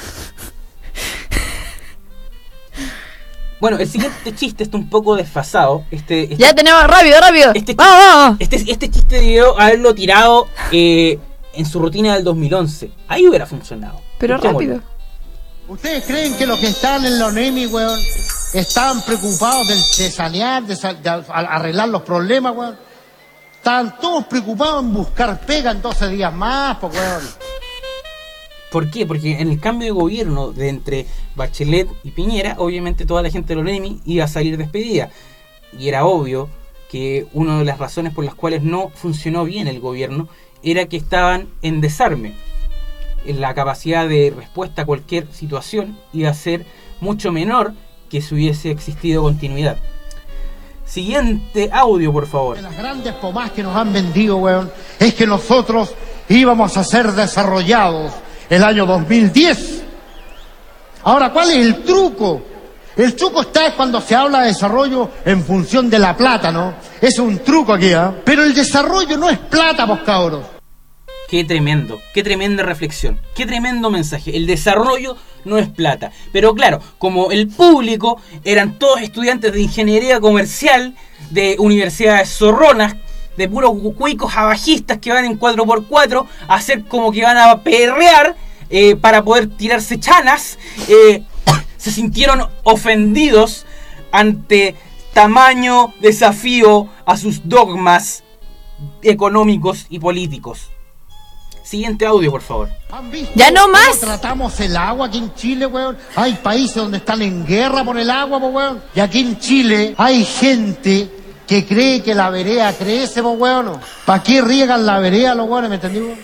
Bueno, el siguiente chiste está un poco desfasado. Ya tenemos, rápido. Vamos. Este chiste debió haberlo tirado en su rutina del 2011. Ahí hubiera funcionado. Pero rápido. ¿Ustedes creen que los que están en la ONEMI, weón, están preocupados de sanear, de arreglar los problemas, weón? Están todos preocupados en buscar pega en 12 días más, pues, weón. ¿Por qué? Porque en el cambio de gobierno de entre Bachelet y Piñera, obviamente toda la gente de la ONEMI iba a salir despedida. Y era obvio que una de las razones por las cuales no funcionó bien el gobierno era que estaban en desarme. La capacidad de respuesta a cualquier situación iba a ser mucho menor que si hubiese existido continuidad. Siguiente audio, por favor. De las grandes pomás que nos han vendido, weón, es que nosotros íbamos a ser desarrollados el año 2010. Ahora, ¿cuál es el truco? El truco está cuando se habla de desarrollo en función de la plata, ¿no? Es un truco aquí, ¿eh? Pero el desarrollo no es plata, pues, cabros. Qué tremendo, qué tremenda reflexión, qué tremendo mensaje. El desarrollo no es plata. Pero claro, como el público eran todos estudiantes de ingeniería comercial, de universidades zorronas, de puros cuicos abajistas que van en 4x4 a hacer como que van a perrear para poder tirarse chanas, se sintieron ofendidos ante tamaño desafío a sus dogmas económicos y políticos. Siguiente audio, por favor. ¿Han visto ¡Ya no cómo más! tratamos el agua aquí en Chile, weón? Hay países donde están en guerra por el agua, pues, weón. Y aquí en Chile hay gente que cree que la vereda crece, pues, weón. ¿Para qué riegan la vereda los weones? ¿Me entendí, weón?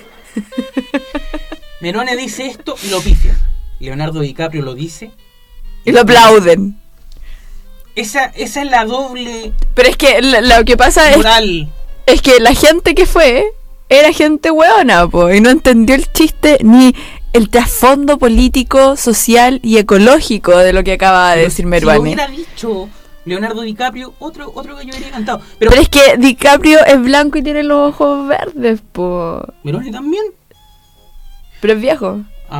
Melone dice esto y lo pifian. Leonardo DiCaprio lo dice Y lo aplauden. Esa es la doble Pero es que lo que pasa moral. es que la gente que fue era gente hueona, po, y no entendió el chiste ni el trasfondo político, social y ecológico de lo que acaba de decir Si lo Meruane. hubiera dicho Leonardo DiCaprio, otro gallo hubiera cantado. Pero es que DiCaprio es blanco y tiene los ojos verdes, po. Melone también. Pero es viejo.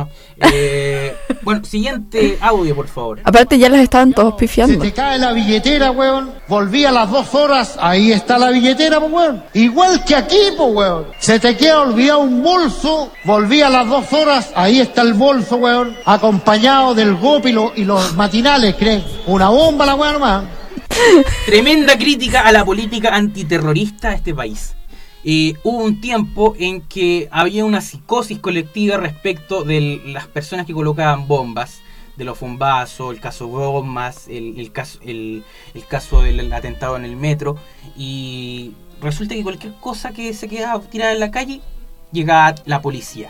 Bueno, siguiente audio, por favor. Aparte ya los estaban todos Se pifiando. te cae la billetera, weón. Volví a las 2 horas, ahí está la billetera, pues, weón. Igual que aquí, pues, weón. Se te queda olvidado un bolso, volví a las 2 horas, ahí está el bolso, weón. Acompañado del GOP y los matinales, ¿creen? Una bomba la weón nomás. Tremenda crítica a la política antiterrorista de este país. Hubo un tiempo en que había una psicosis colectiva respecto de las personas que colocaban bombas, de los bombazos, el caso Bombas, el caso del atentado en el metro, y resulta que cualquier cosa que se quedaba tirada en la calle, llegaba la policía.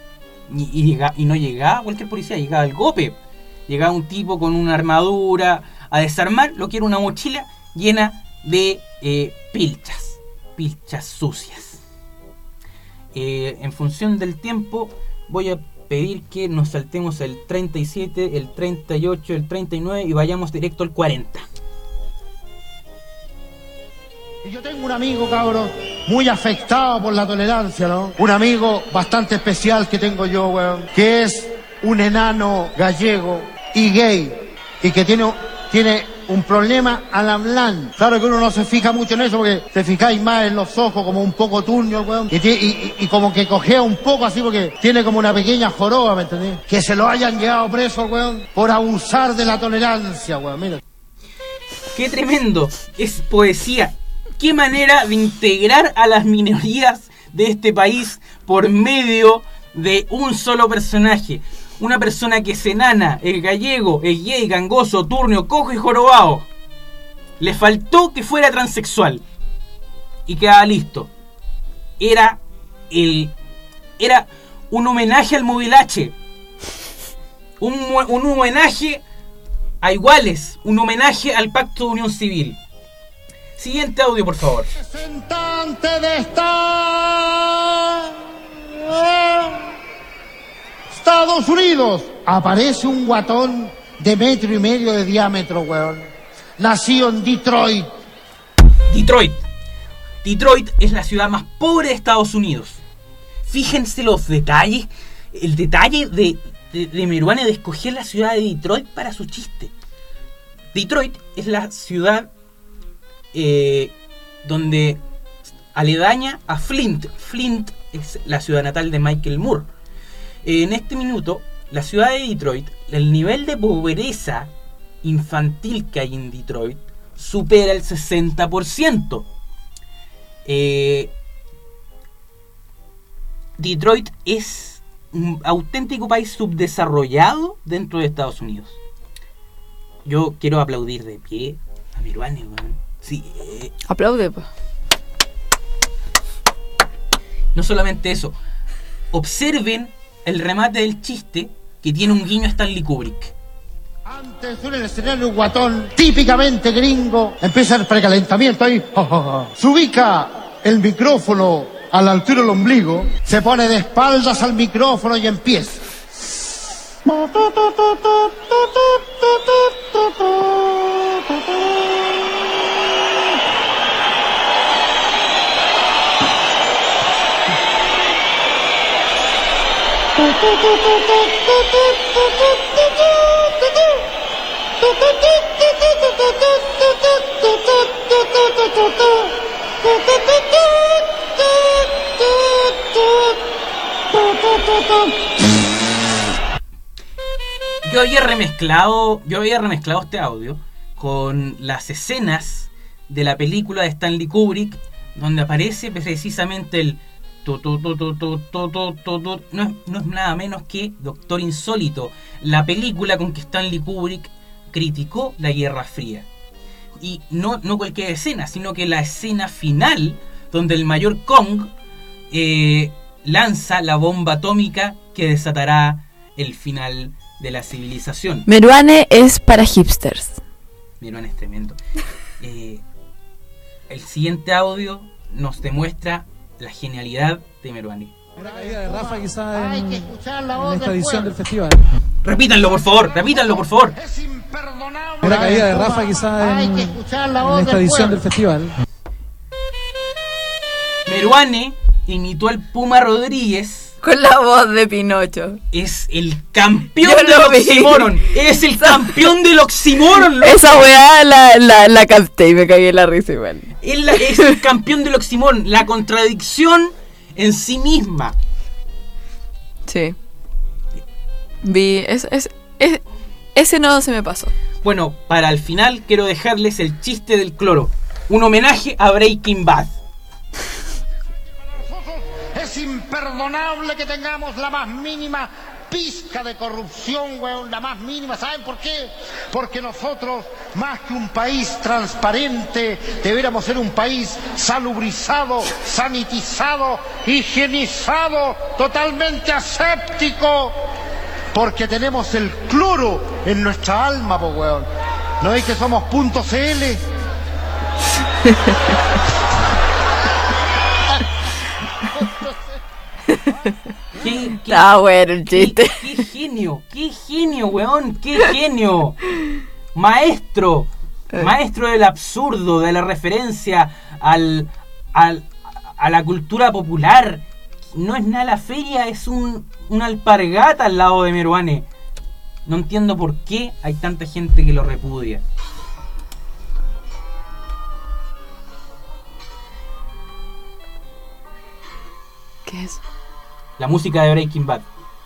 Y no llegaba cualquier policía, llegaba el GOPE. Llegaba un tipo con una armadura a desarmar lo que era una mochila llena de pilchas sucias. En función del tiempo voy a pedir que nos saltemos el 37, el 38, el 39 y vayamos directo al 40. Y yo tengo un amigo, cabrón, muy afectado por la tolerancia, ¿no? Un amigo bastante especial que tengo yo, weón, que es un enano gallego y gay, y que tiene un problema al hablar. Claro que uno no se fija mucho en eso porque te fijáis más en los ojos como un poco turbio, weón. Y como que cojea un poco así porque tiene como una pequeña joroba, ¿me entendés? Que se lo hayan llevado preso, weón, por abusar de la tolerancia, weón. Mira. ¡Qué tremendo! Es poesía. ¡Qué manera de integrar a las minorías de este país por medio de un solo personaje! Una persona que es enana, es gallego, es gay, gangoso, turnio, cojo y jorobado. Le faltó que fuera transexual. Y quedaba listo. Era un homenaje al movilache. Un homenaje a iguales. Un homenaje al Pacto de Unión Civil. Siguiente audio, por favor. Representante de Estados Unidos. Aparece un guatón de 1,5 metros de diámetro, weón. Nació en Detroit. Detroit es la ciudad más pobre de Estados Unidos. Fíjense los detalles. El detalle de Meruane de escoger la ciudad de Detroit para su chiste. Detroit es la ciudad donde aledaña a Flint. Flint es la ciudad natal de Michael Moore. En este minuto, la ciudad de Detroit, el nivel de pobreza infantil que hay en Detroit supera el 60%. Detroit es un auténtico país subdesarrollado dentro de Estados Unidos. Yo quiero aplaudir de pie a Meruane, weón. Sí, Aplaude, pues. no solamente eso. Observen el remate del chiste que tiene un guiño a Stanley Kubrick. Antes de un escenario guatón típicamente gringo, empieza el precalentamiento ahí. Se ubica el micrófono a la altura del ombligo, se pone de espaldas al micrófono y empieza. Yo había remezclado este audio con las escenas de la película de Stanley Kubrick, donde aparece precisamente el no es nada menos que Doctor Insólito, la película con que Stanley Kubrick criticó la Guerra Fría. Y no cualquier escena, sino que la escena final, donde el mayor Kong lanza la bomba atómica que desatará el final de la civilización. Meruane es para hipsters. Meruane es tremendo. El siguiente audio nos demuestra la genialidad de Meruane. Una caída de Rafa quizá Hay en que escuchar la voz esta del edición pueblo. del festival. Repítanlo por favor. Es imperdonable. Una caída de Rafa quizá Hay en que escuchar la voz esta del edición pueblo. del festival. Meruane imitó al Puma Rodríguez. Con la voz de Pinocho. Es el campeón Yo del lo vi. oxímoron. Es el campeón del oxímoron. loco. Esa weá la capté y me cagué en la risa igual. Es el campeón del oxímoron. La contradicción en sí misma. Sí. Vi. Ese no se me pasó. Bueno, para el final quiero dejarles el chiste del cloro. Un homenaje a Breaking Bad. Es imperdonable que tengamos la más mínima pizca de corrupción, weón, la más mínima. ¿Saben por qué? Porque nosotros, más que un país transparente, deberíamos ser un país salubrizado, sanitizado, higienizado, totalmente aséptico. Porque tenemos el cloro en nuestra alma, po, weón. ¿No es que somos .cl? Bueno el chiste. Qué genio, weón, qué genio. Maestro del absurdo, de la referencia a la cultura popular. No es nada la feria, es una alpargata al lado de Meruane. No entiendo por qué hay tanta gente que lo repudia. ¿Qué es eso? La música de Breaking Bad.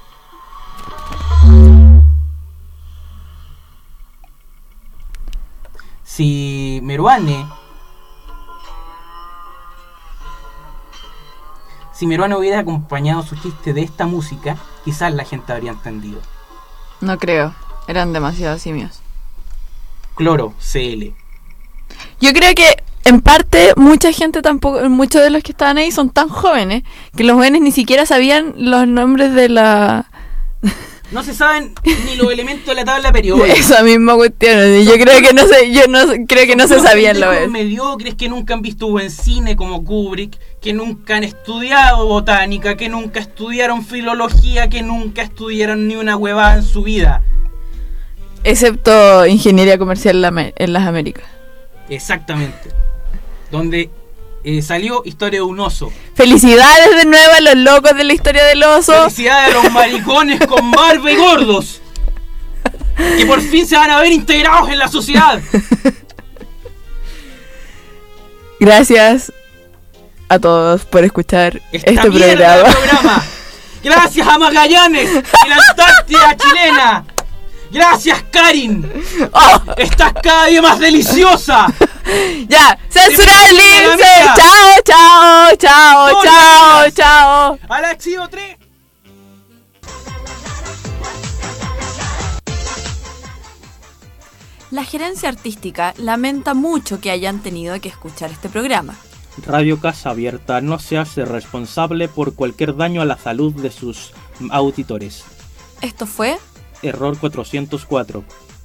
Si Meruane hubiera acompañado su chiste de esta música, quizás la gente habría entendido. No creo. Eran demasiados simios. Cloro, CL. Yo creo que en parte mucha gente tampoco, muchos de los que estaban ahí son tan jóvenes que los jóvenes ni siquiera sabían los nombres de la... No se saben ni los elementos de la tabla periódica. Esa misma cuestión. Yo creo que no sé, creo que no se sabían lo es. Mediocres que nunca han visto buen cine como Kubrick, que nunca han estudiado botánica, que nunca estudiaron filología, que nunca estudiaron ni una huevada en su vida. Excepto ingeniería comercial en las Américas. Exactamente. Donde salió Historia de un oso. Felicidades de nuevo a los locos de la Historia del oso. Felicidades a los maricones con barba y gordos, que por fin se van a ver integrados en la sociedad. Gracias a todos por escuchar este programa. Gracias a Magallanes y la Antártida chilena. Gracias, Karin. Oh. Estás cada día más deliciosa. Ya, censurar el lince. Chao. A la Exio 3. La gerencia artística lamenta mucho que hayan tenido que escuchar este programa. Radio Casa Abierta no se hace responsable por cualquier daño a la salud de sus auditores. Esto fue Error 404.